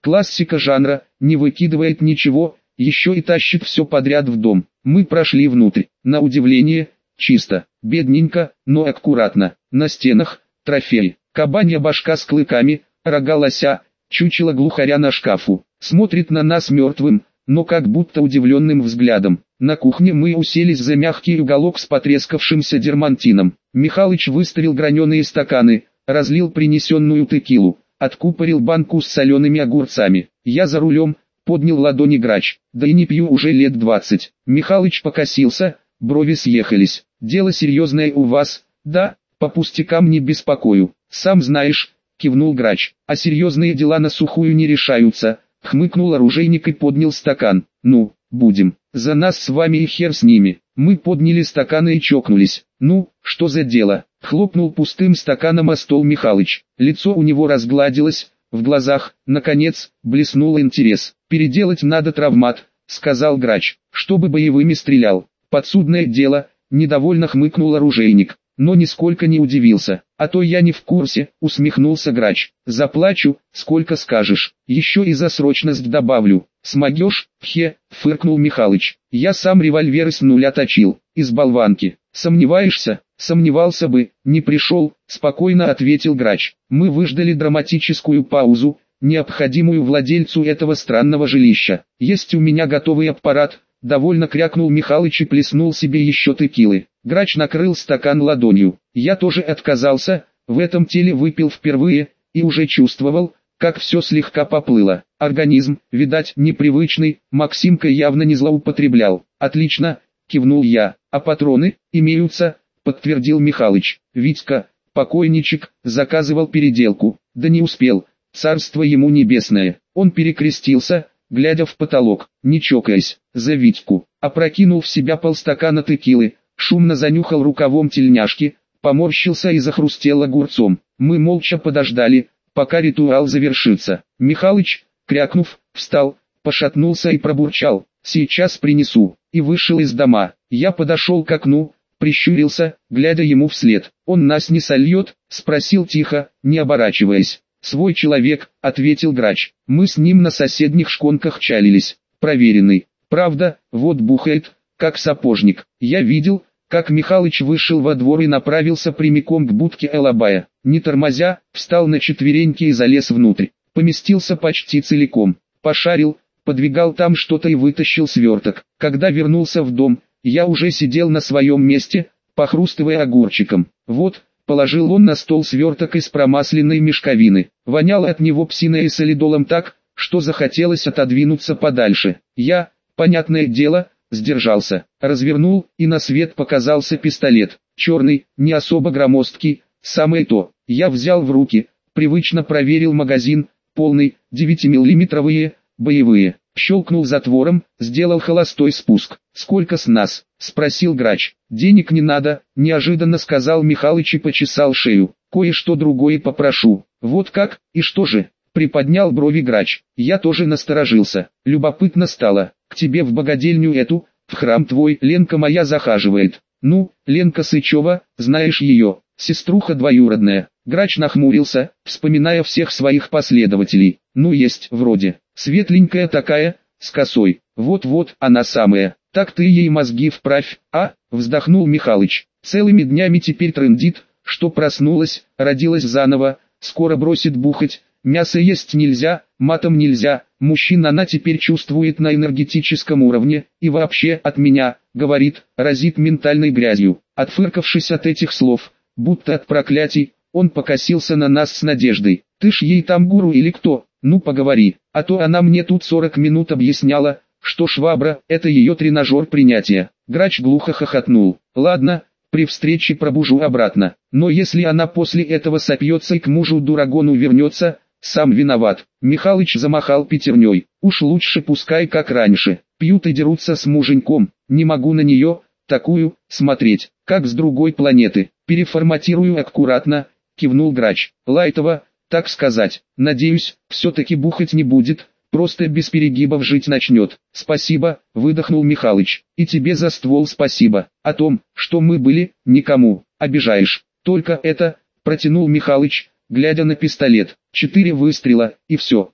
Классика жанра, не выкидывает ничего, еще и тащит все подряд в дом. Мы прошли внутрь. На удивление, чисто, бедненько, но аккуратно. На стенах трофеи: кабанья башка с клыками, рога лося, чучело глухаря на шкафу. Смотрит на нас мертвым, но как будто удивленным взглядом. На кухне мы уселись за мягкий уголок с потрескавшимся дермантином. Михалыч выставил граненые стаканы, разлил принесенную текилу, откупорил банку с солеными огурцами. Я за рулем, поднял ладони Грач. Да и не пью уже лет 20. Михалыч покосился, брови съехались. Дело серьезное у вас? Да, по пустякам не беспокою. Сам знаешь, кивнул Грач. А серьезные дела на сухую не решаются. Хмыкнул оружейник и поднял стакан. Ну, будем. За нас с вами и хер с ними. Мы подняли стаканы и чокнулись. Ну, что за дело? Хлопнул пустым стаканом о стол Михалыч. Лицо у него разгладилось, в глазах, наконец, блеснул интерес. «Переделать надо травмат», — сказал Грач, — «чтобы боевыми стрелял». «Подсудное дело», — недовольно хмыкнул оружейник, но нисколько не удивился. «А то я не в курсе», — усмехнулся Грач. «Заплачу, сколько скажешь. Еще и за срочность добавлю». «Смогешь?» — фыркнул Михалыч. «Я сам револьверы с нуля точил, из болванки». «Сомневаешься?» «Сомневался бы, не пришел», — спокойно ответил Грач. Мы выждали драматическую паузу, необходимую владельцу этого странного жилища. «Есть у меня готовый аппарат», — довольно крякнул Михалыч и плеснул себе еще текилы. Грач накрыл стакан ладонью. Я тоже отказался, в этом теле выпил впервые, и уже чувствовал, как все слегка поплыло. Организм, видать, непривычный, Максимка явно не злоупотреблял. «Отлично», — кивнул я. «А патроны имеются?» — подтвердил Михалыч. «Витька, покойничек, заказывал переделку, да не успел, царство ему небесное». Он перекрестился, глядя в потолок, не чокаясь, за Витьку, опрокинул в себя полстакана текилы, шумно занюхал рукавом тельняшки, поморщился и захрустел огурцом. Мы молча подождали, пока ритуал завершится. Михалыч, крякнув, встал, пошатнулся и пробурчал: «Сейчас принесу», и вышел из дома. Я подошел к окну, прищурился, глядя ему вслед. «Он нас не сольет?» — спросил тихо, не оборачиваясь. «Свой человек», — ответил Грач. «Мы с ним на соседних шконках чалились. Проверенный. Правда, вот бухает, как сапожник». Я видел, как Михалыч вышел во двор и направился прямиком к будке Алабая. Не тормозя, встал на четвереньки и залез внутрь. Поместился почти целиком. Пошарил, подвигал там что-то и вытащил сверток. Когда вернулся в дом, я уже сидел на своем месте, похрустывая огурчиком. «Вот», — положил он на стол сверток из промасленной мешковины. Воняло от него псиной и солидолом так, что захотелось отодвинуться подальше. Я, понятное дело, сдержался. Развернул, и на свет показался пистолет. Черный, не особо громоздкий, самое то. Я взял в руки, привычно проверил магазин, полный, 9-миллиметровые, боевые. Щелкнул затвором, сделал холостой спуск. «Сколько с нас?» — спросил Грач. «Денег не надо», — неожиданно сказал Михалыч и почесал шею. «Кое-что другое попрошу». «Вот как? И что же?» — приподнял брови Грач. Я тоже насторожился. Любопытно стало. «К тебе в богадельню эту, в храм твой, Ленка моя захаживает». «Ну, Ленка Сычева, знаешь ее, сеструха двоюродная». Грач нахмурился, вспоминая всех своих последователей. «Ну есть, вроде. Светленькая такая, с косой. Вот-вот, она самая. Так ты ей мозги вправь, а?» — вздохнул Михалыч. «Целыми днями теперь трындит, что проснулась, родилась заново, скоро бросит бухать, мясо есть нельзя, матом нельзя, мужчин она теперь чувствует на энергетическом уровне, и вообще от меня, говорит, разит ментальной грязью». Отфыркавшись от этих слов, будто от проклятий, он покосился на нас с надеждой. «Ты ж ей там гуру или кто? Ну поговори, а то она мне тут 40 минут объясняла, что швабра – это ее тренажер принятия». Грач глухо хохотнул. «Ладно, при встрече пробужу обратно, но если она после этого сопьется и к мужу-дурагону вернется, сам виноват». Михалыч замахал пятерней. «Уж лучше пускай как раньше, пьют и дерутся с муженьком, не могу на нее, такую, смотреть, как с другой планеты. Переформатирую аккуратно», — кивнул Грач. «Лайтово, так сказать. Надеюсь, все-таки бухать не будет, просто без перегибов жить начнет». «Спасибо», — выдохнул Михалыч. «И тебе за ствол спасибо. О том, что мы были, никому, обижаешь. Только это», — протянул Михалыч, глядя на пистолет. 4 выстрела, и все.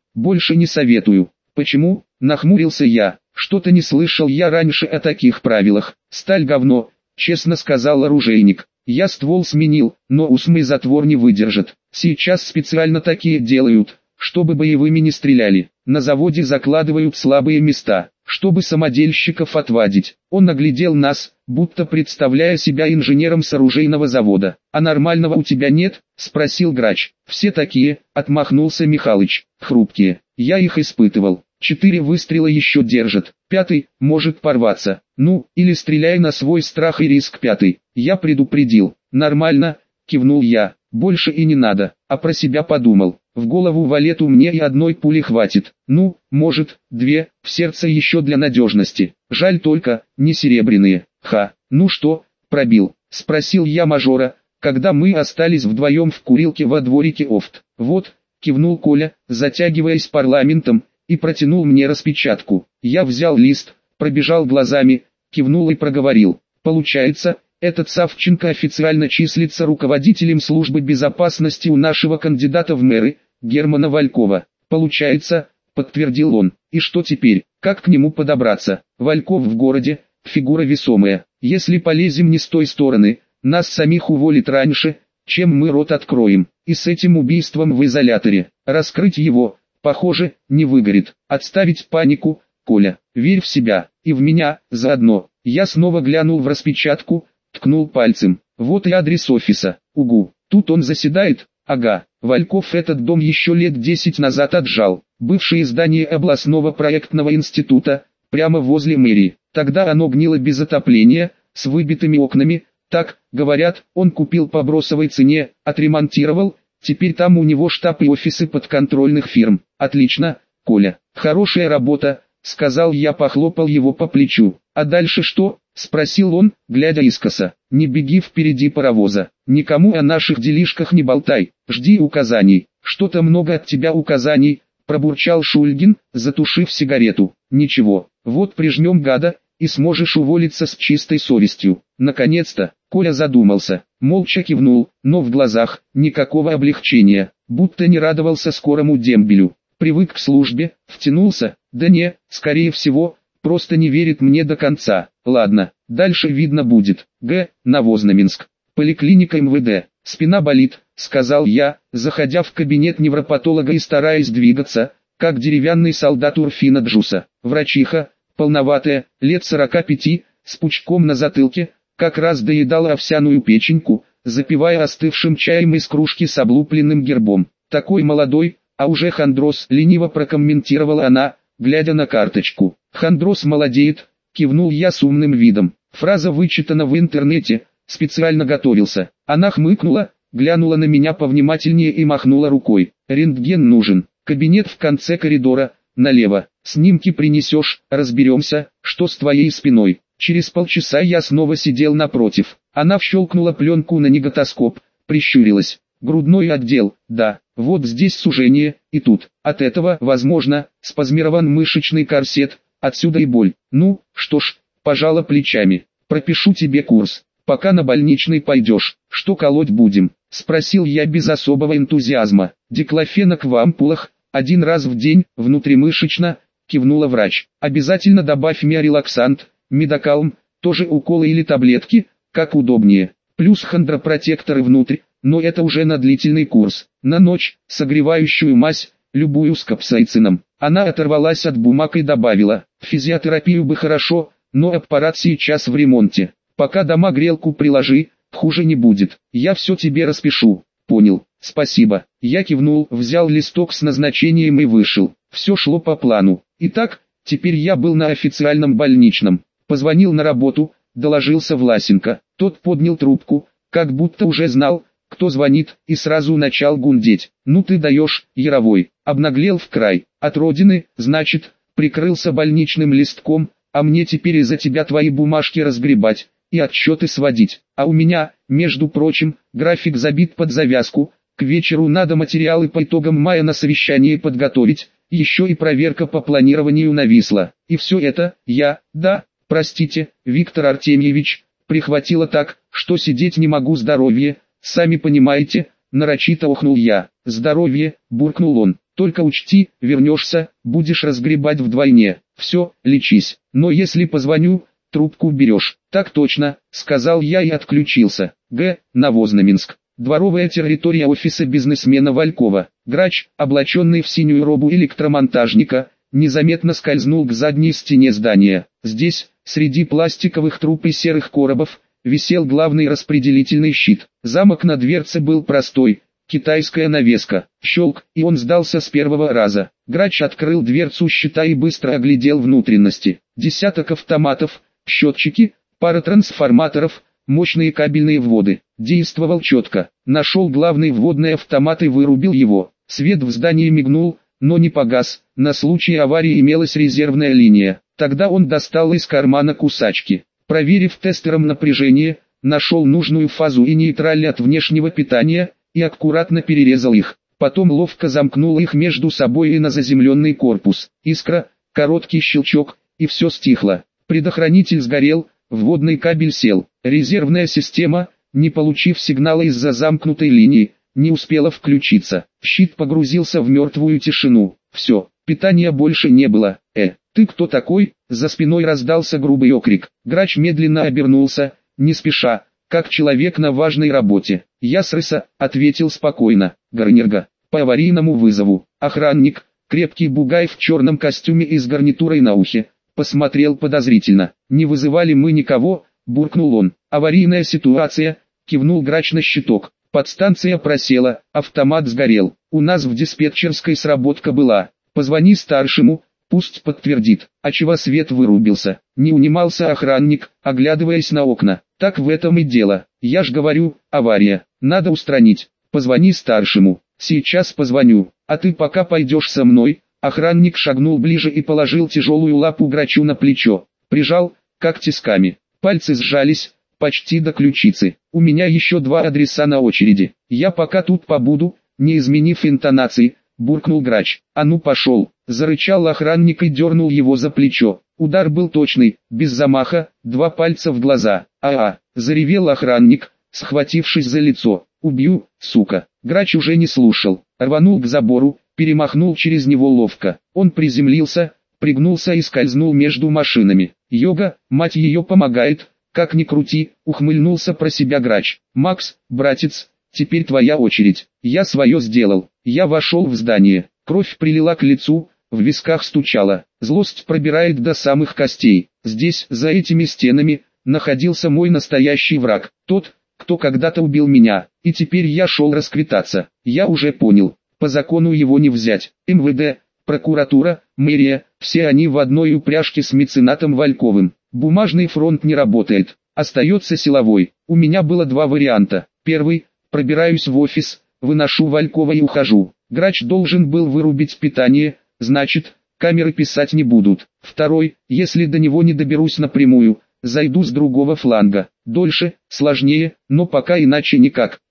больше не советую. Почему? Нахмурился я. Что-то не слышал я раньше о таких правилах. Сталь говно, честно сказал оружейник. Я ствол сменил, но усмый затвор не выдержит. Сейчас специально такие делают, чтобы боевыми не стреляли. На заводе закладывают слабые места, чтобы самодельщиков отвадить. Он оглядел нас, будто представляя себя инженером с оружейного завода. «А нормального у тебя нет?» – спросил грач. «Все такие», – отмахнулся Михалыч. «Хрупкие. Я их испытывал. 4 выстрела еще держат, 5 может порваться. Ну, или стреляй на свой страх и риск 5. Я предупредил. Нормально, кивнул я. Больше и не надо, а про себя подумал. В голову валету мне и одной пули хватит. Ну, может, 2, в сердце еще для надежности. Жаль только, не серебряные. Ха, ну что, пробил? Спросил я мажора, когда мы остались вдвоем в курилке во дворике Офт. Вот, кивнул Коля, затягиваясь парламентом, и протянул мне распечатку. Я взял лист, пробежал глазами, кивнул и проговорил. Получается, этот Савченко официально числится руководителем службы безопасности у нашего кандидата в мэры, Германа Валькова. Получается, подтвердил он. И что теперь, как к нему подобраться? Вальков в городе, фигура весомая. Если полезем не с той стороны, нас самих уволят раньше, чем мы рот откроем. И с этим убийством в изоляторе. Раскрыть его, похоже, не выгорит. Отставить панику, Коля, верь в себя, и в меня, заодно. Я снова глянул в распечатку, ткнул пальцем. Вот и адрес офиса. Угу, тут он заседает. Ага, Вальков этот дом еще лет 10 назад отжал. Бывшее здание областного проектного института, прямо возле мэрии. Тогда оно гнило без отопления, с выбитыми окнами. Так, говорят, он купил по бросовой цене, отремонтировал. Теперь там у него штаб и офисы подконтрольных фирм. Отлично, Коля, хорошая работа, сказал я, похлопал его по плечу. А дальше что? Спросил он, глядя искоса. Не беги впереди паровоза, никому о наших делишках не болтай, жди указаний. Что-то много от тебя указаний, пробурчал Шульгин, затушив сигарету. Ничего, вот прижмем гада, и сможешь уволиться с чистой совестью. Наконец-то, Коля задумался, молча кивнул, но в глазах никакого облегчения, будто не радовался скорому дембелю. Привык к службе, втянулся, да не, скорее всего, просто не верит мне до конца. Ладно, дальше видно будет. Новознаменск. Поликлиника МВД. Спина болит, сказал я, заходя в кабинет невропатолога и стараясь двигаться, как деревянный солдат Урфина Джуса. Врачиха, полноватая, лет 45, с пучком на затылке, как раз доедала овсяную печеньку, запивая остывшим чаем из кружки с облупленным гербом. Такой молодой, а уже хондроз, лениво прокомментировала она, глядя на карточку. Хондроз молодеет, кивнул я с умным видом. Фраза вычитана в интернете, специально готовился. Она хмыкнула, глянула на меня повнимательнее и махнула рукой. Рентген нужен. Кабинет в конце коридора, налево. Снимки принесешь, разберемся, что с твоей спиной. Через полчаса я снова сидел напротив. Она вщелкнула пленку на неготоскоп, прищурилась. Грудной отдел, да, вот здесь сужение, и тут. От этого, возможно, спазмирован мышечный корсет, отсюда и боль. Ну, что ж, пожала плечами. Пропишу тебе курс. Пока на больничный пойдешь, что колоть будем? Спросил я без особого энтузиазма. Диклофенак в ампулах, 1 раз в день, внутримышечно, кивнула врач. Обязательно добавь миорелаксант, медокалм, тоже уколы или таблетки, как удобнее. Плюс хондропротекторы внутрь, но это уже на длительный курс. На ночь, согревающую мазь, любую с капсаицином. Она оторвалась от бумаг и добавила, физиотерапию бы хорошо, но аппарат сейчас в ремонте. Пока дома грелку приложи, хуже не будет. Я все тебе распишу. Понял, спасибо. Я кивнул, взял листок с назначением и вышел. Все шло по плану. Итак, теперь я был на официальном больничном. Позвонил на работу, доложился Власенко. Тот поднял трубку, как будто уже знал, кто звонит, и сразу начал гундеть. Ну ты даешь, Яровой. Обнаглел в край. От родины, значит, прикрылся больничным листком, а мне теперь из-за тебя твои бумажки разгребать и отчеты сводить. А у меня, между прочим, график забит под завязку. К вечеру надо материалы по итогам мая на совещании подготовить, еще и проверка по планированию нависла. И все это, простите, Виктор Артемьевич, прихватило так, что сидеть не могу, здоровье, сами понимаете, нарочито охнул я. Здоровье, буркнул он, Только учти, вернешься, будешь разгребать вдвойне. Все, лечись. Но если позвоню, трубку берешь. Так точно, сказал я и отключился. Новознаменск. Дворовая территория офиса бизнесмена Валькова. Грач, облаченный в синюю робу электромонтажника, незаметно скользнул к задней стене здания. Здесь, среди пластиковых труб и серых коробов, висел главный распределительный щит. Замок на дверце был простой, китайская навеска. Щелк, и он сдался с первого раза. Грач открыл дверцу щита и быстро оглядел внутренности. Десяток автоматов, счетчики, пара трансформаторов, мощные кабельные вводы. Действовал четко. Нашел главный вводный автомат и вырубил его. Свет в здании мигнул, но не погас. На случай аварии имелась резервная линия. Тогда он достал из кармана кусачки. Проверив тестером напряжение, нашел нужную фазу и нейтраль от внешнего питания, и аккуратно перерезал их. Потом ловко замкнул их между собой и на заземленный корпус. Искра, короткий щелчок, и все стихло. Предохранитель сгорел, вводный кабель сел. Резервная система, не получив сигнала из-за замкнутой линии, не успела включиться. Щит погрузился в мертвую тишину. Все, питания больше не было. Ты кто такой? За спиной раздался грубый окрик. Грач медленно обернулся, не спеша, как человек на важной работе. Я с рыса, ответил спокойно. Гарнирга, по аварийному вызову. Охранник, крепкий бугай в черном костюме и с гарнитурой на ухе, посмотрел подозрительно. Не вызывали мы никого, буркнул он. Аварийная ситуация, кивнул Грач на щиток. Подстанция просела, автомат сгорел. У нас в диспетчерской сработка была. Позвони старшему, пусть подтвердит. А чего свет вырубился? Не унимался охранник, оглядываясь на окна. Так в этом и дело. Я ж говорю, авария. Надо устранить. Позвони старшему. Сейчас позвоню. А ты пока пойдешь со мной. Охранник шагнул ближе и положил тяжелую лапу Грачу на плечо. Прижал, как тисками. Пальцы сжались, почти до ключицы. У меня еще 2 адреса на очереди. Я пока тут побуду, не изменив интонации, буркнул Грач. А ну пошел, зарычал охранник и дернул его за плечо. Удар был точный, без замаха, 2 пальца в глаза. Заревел охранник, схватившись за лицо. Убью, сука. Грач уже не слушал, рванул к забору, перемахнул через него ловко. Он приземлился, пригнулся и скользнул между машинами. Йога, мать ее, помогает, как ни крути, ухмыльнулся про себя Грач. Макс, братец, теперь твоя очередь. Я свое сделал. Я вошел в здание. Кровь прилила к лицу, в висках стучала. Злость пробирает до самых костей. Здесь, за этими стенами, находился мой настоящий враг. Тот, кто когда-то убил меня. И теперь я шел расквитаться. Я уже понял. По закону его не взять. МВД, прокуратура, мэрия, все они в одной упряжке с меценатом Вальковым. Бумажный фронт не работает. Остается силовой. У меня было 2 варианта. Первый, пробираюсь в офис, выношу Валькова и ухожу. Грач должен был вырубить питание, значит, камеры писать не будут. Второй, если до него не доберусь напрямую, зайду с другого фланга. Дольше, сложнее, но пока иначе никак.